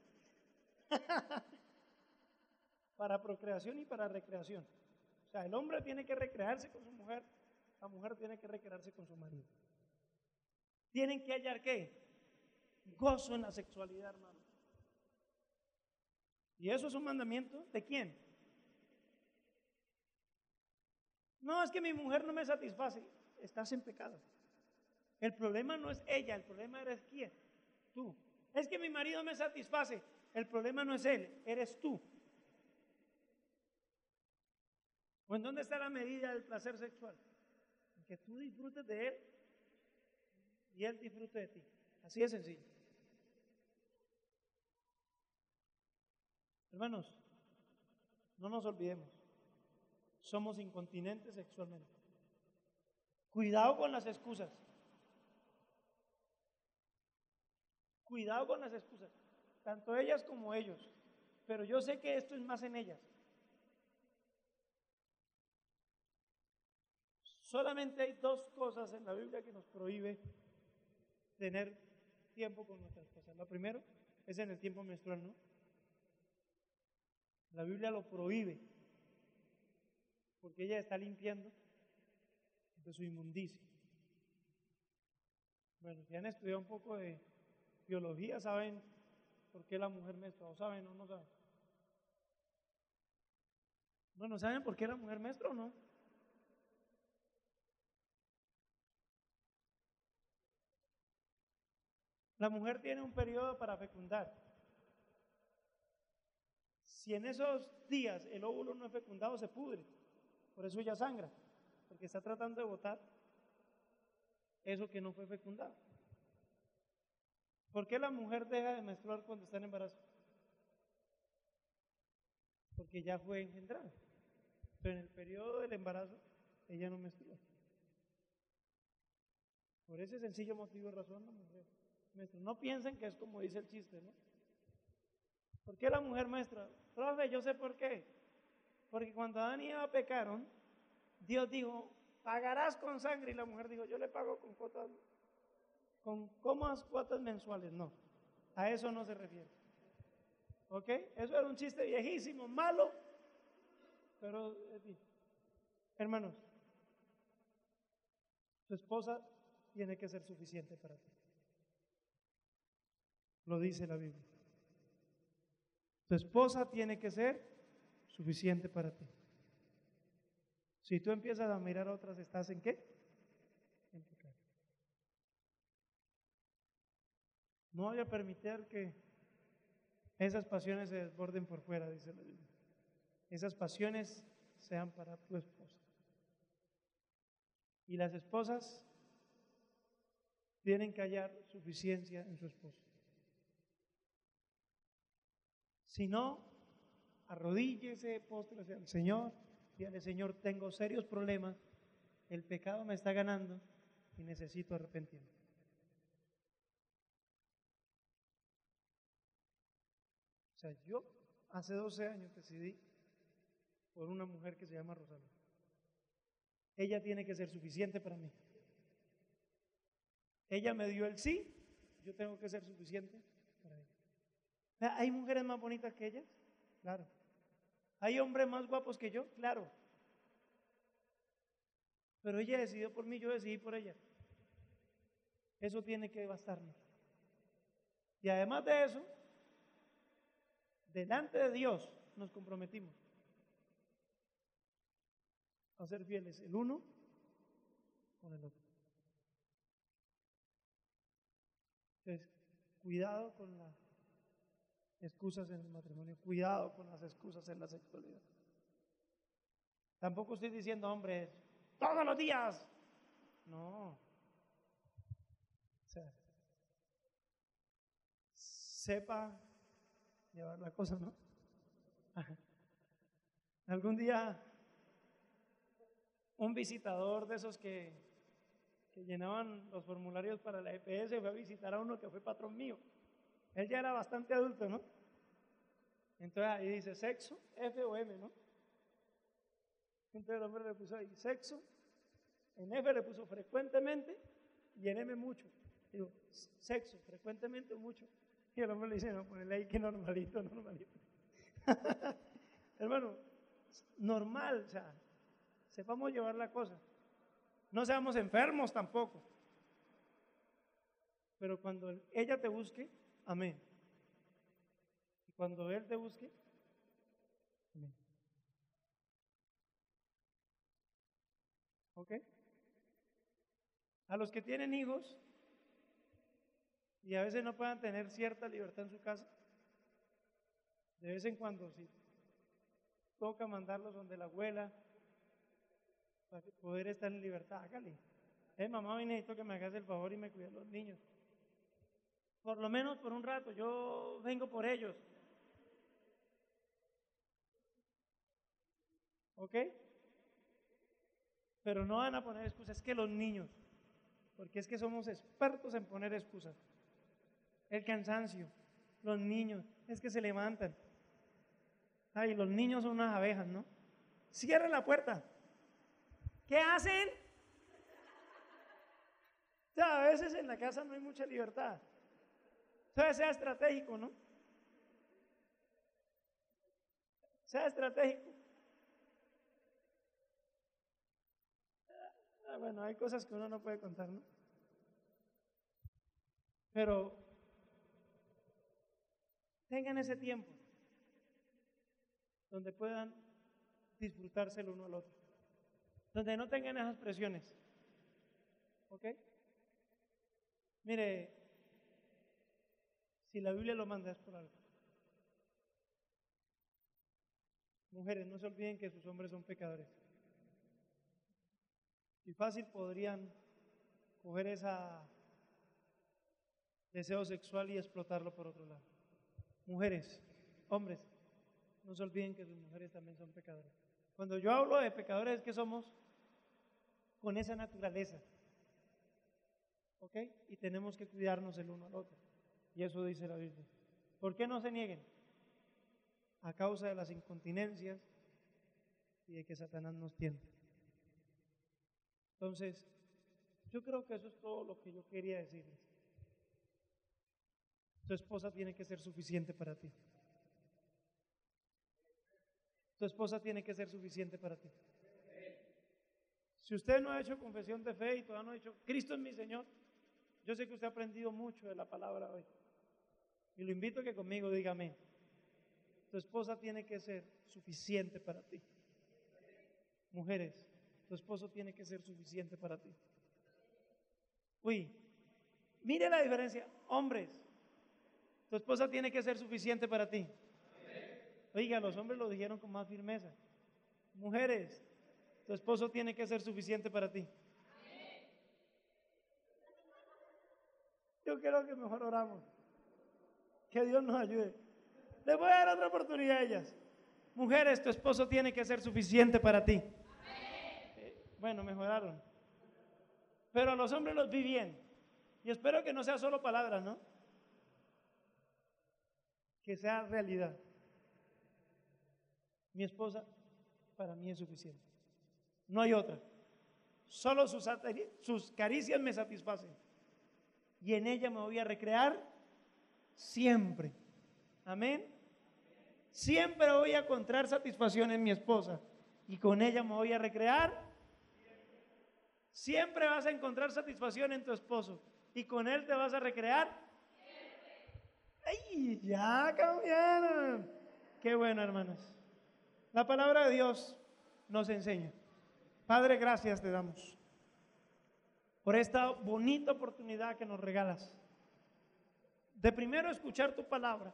Para procreación y para recreación. O sea, el hombre tiene que recrearse con su mujer, la mujer tiene que recrearse con su marido. Tienen que hallar ¿qué? Gozo en la sexualidad, hermano. ¿Y eso es un mandamiento? ¿De quién? No, es que mi mujer no me satisface. Estás en pecado. El problema no es ella, el problema eres quién. Tú. Es que mi marido me satisface. El problema no es él, eres tú. ¿O en dónde está la medida del placer sexual? En que tú disfrutes de él y él disfrute de ti. Así de sencillo. Hermanos, no nos olvidemos, somos incontinentes sexualmente. Cuidado con las excusas. Cuidado con las excusas, tanto ellas como ellos. Pero yo sé que esto es más en ellas. Solamente hay dos cosas en la Biblia que nos prohíbe tener tiempo con nuestras esposas. La primera es en el tiempo menstrual, ¿no? La Biblia lo prohíbe porque ella está limpiando de su inmundicia. Bueno, si han estudiado un poco de biología, saben por qué la mujer menstrua, o saben o no saben. Bueno, ¿saben por qué la mujer menstrua o no? La mujer tiene un periodo para fecundar. Si en esos días el óvulo no es fecundado, se pudre. Por eso ella sangra, porque está tratando de botar eso que no fue fecundado. ¿Por qué la mujer deja de menstruar cuando está en embarazo? Porque ya fue engendrada. Pero en el periodo del embarazo, ella no menstrua. Por ese sencillo motivo y razón la mujer. Maestro, no piensen que es como dice el chiste, ¿no? ¿Por qué la mujer, maestra? Profe, yo sé por qué. Porque cuando Adán y Eva pecaron, Dios dijo, pagarás con sangre. Y la mujer dijo, yo le pago con cuotas, con comas cuotas mensuales. No, a eso no se refiere. ¿Ok? Eso era un chiste viejísimo, malo, pero, hermanos, tu esposa tiene que ser suficiente para ti. Lo dice la Biblia. Tu esposa tiene que ser suficiente para ti. Si tú empiezas a mirar a otras, ¿estás en qué? En pecado. No voy a permitir que esas pasiones se desborden por fuera, dice la Biblia. Esas pasiones sean para tu esposa. Y las esposas tienen que hallar suficiencia en su esposo. Si no, arrodíllese, póstrese al Señor, dígale, Señor, tengo serios problemas, el pecado me está ganando y necesito arrepentirme. O sea, yo hace doce años decidí por una mujer que se llama Rosalía. Ella tiene que ser suficiente para mí. Ella me dio el sí, yo tengo que ser suficiente para ella. ¿Hay mujeres más bonitas que ellas? Claro. ¿Hay hombres más guapos que yo? Claro. Pero ella decidió por mí, yo decidí por ella. Eso tiene que bastarnos. Y además de eso, delante de Dios nos comprometimos a ser fieles el uno con el otro. Entonces, cuidado con las excusas en el matrimonio, cuidado con las excusas en la sexualidad. Tampoco estoy diciendo, hombre, todos los días. No. O sea, sepa llevar la cosa, ¿no? Algún día un visitador de esos que, que llenaban los formularios para la E P S fue a visitar a uno que fue patrón mío. Él ya era bastante adulto, ¿no? Entonces ahí dice sexo, F o M, ¿no? Entonces el hombre le puso ahí sexo, en F le puso frecuentemente y en M mucho. Digo, sexo, frecuentemente o mucho. Y el hombre le dice, no, ponele ahí que normalito, normalito. Hermano, normal, o sea, sepamos llevar la cosa. No seamos enfermos tampoco. Pero cuando ella te busque, amén. Y cuando él te busque, amén. ¿Ok? A los que tienen hijos y a veces no puedan tener cierta libertad en su casa, de vez en cuando, si toca mandarlos donde la abuela para poder estar en libertad, hágale. Eh, mamá, hoy necesito que me hagas el favor y me cuides los niños. Por lo menos por un rato, yo vengo por ellos. ¿Ok? Pero no van a poner excusas, es que los niños, porque es que somos expertos en poner excusas. El cansancio, los niños, es que se levantan. Ay, los niños son unas abejas, ¿no? Cierren la puerta. ¿Qué hacen? O sea, a veces en la casa no hay mucha libertad. Entonces sea estratégico, ¿no? Sea estratégico. Ah, bueno, hay cosas que uno no puede contar, ¿no? Pero tengan ese tiempo donde puedan disfrutarse el uno al otro, donde no tengan esas presiones. ¿Ok? Mire, si la Biblia lo manda es por algo. Mujeres, no se olviden que sus hombres son pecadores. Y fácil podrían coger ese deseo sexual y explotarlo por otro lado. Mujeres, hombres, no se olviden que sus mujeres también son pecadores. Cuando yo hablo de pecadores es que somos con esa naturaleza. ¿ok? Y tenemos que cuidarnos el uno al otro. Y eso dice la Biblia. ¿Por qué no se nieguen? A causa de las incontinencias y de que Satanás nos tienta. Entonces, yo creo que eso es todo lo que yo quería decirles. Tu esposa tiene que ser suficiente para ti. Tu esposa tiene que ser suficiente para ti. Si usted no ha hecho confesión de fe y todavía no ha dicho, Cristo es mi Señor, yo sé que usted ha aprendido mucho de la palabra hoy. Y lo invito a que conmigo diga amén. Tu esposa tiene que ser suficiente para ti. Mujeres, tu esposo tiene que ser suficiente para ti. Uy, mire la diferencia. Hombres, tu esposa tiene que ser suficiente para ti. Oiga, los hombres lo dijeron con más firmeza. Mujeres, tu esposo tiene que ser suficiente para ti. Yo creo que mejor oramos. Que Dios nos ayude. Les voy a dar otra oportunidad a ellas. Mujeres, tu esposo tiene que ser suficiente para ti. Eh, bueno, mejoraron. Pero a los hombres los vi bien. Y espero que no sea solo palabras, ¿no? Que sea realidad. Mi esposa para mí es suficiente. No hay otra. Solo sus, sus caricias me satisfacen. Y en ella me voy a recrear siempre. Amén. Siempre voy a encontrar satisfacción en mi esposa. Y con ella me voy a recrear. Siempre vas a encontrar satisfacción en tu esposo. Y con él te vas a recrear. ¡Ay! Ya cambiaron. Qué bueno, hermanos. La palabra de Dios nos enseña. Padre, gracias te damos por esta bonita oportunidad que nos regalas de primero escuchar tu palabra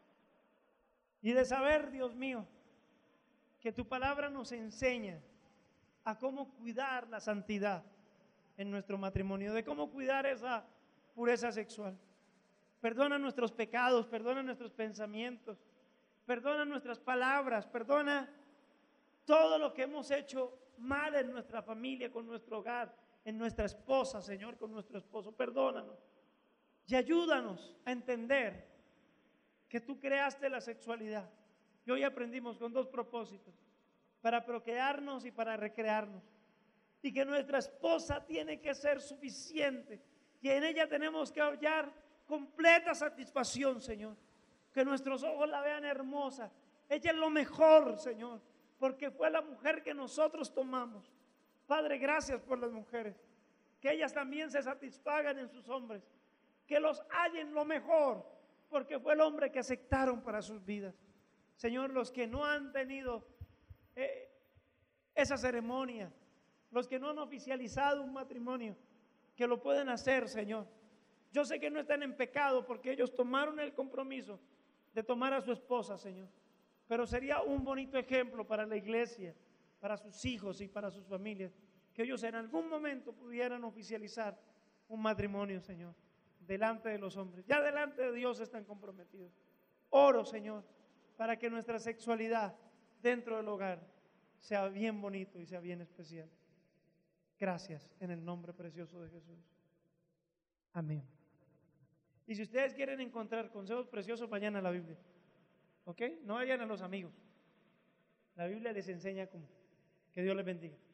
y de saber, Dios mío, que tu palabra nos enseña a cómo cuidar la santidad en nuestro matrimonio, de cómo cuidar esa pureza sexual. Perdona nuestros pecados, perdona nuestros pensamientos, perdona nuestras palabras, perdona todo lo que hemos hecho mal en nuestra familia, con nuestro hogar, en nuestra esposa, Señor, con nuestro esposo. Perdónanos y ayúdanos a entender que tú creaste la sexualidad. Y hoy aprendimos con dos propósitos: para procrearnos y para recrearnos. Y que nuestra esposa tiene que ser suficiente y en ella tenemos que hallar completa satisfacción, Señor. Que nuestros ojos la vean hermosa. Ella es lo mejor, Señor, porque fue la mujer que nosotros tomamos. Padre, gracias por las mujeres. Que ellas también se satisfagan en sus hombres. Que los hallen lo mejor, porque fue el hombre que aceptaron para sus vidas. Señor, los que no han tenido eh, esa ceremonia, los que no han oficializado un matrimonio, que lo pueden hacer, Señor. Yo sé que no están en pecado porque ellos tomaron el compromiso de tomar a su esposa, Señor. Pero sería un bonito ejemplo para la iglesia, para sus hijos y para sus familias, que ellos en algún momento pudieran oficializar un matrimonio, Señor, delante de los hombres. Ya delante de Dios están comprometidos. Oro, Señor, para que nuestra sexualidad dentro del hogar sea bien bonito y sea bien especial. Gracias en el nombre precioso de Jesús. Amén. Y si ustedes quieren encontrar consejos preciosos, vayan a la Biblia. ¿Ok? No vayan a los amigos. La Biblia les enseña cómo. Que Dios les bendiga.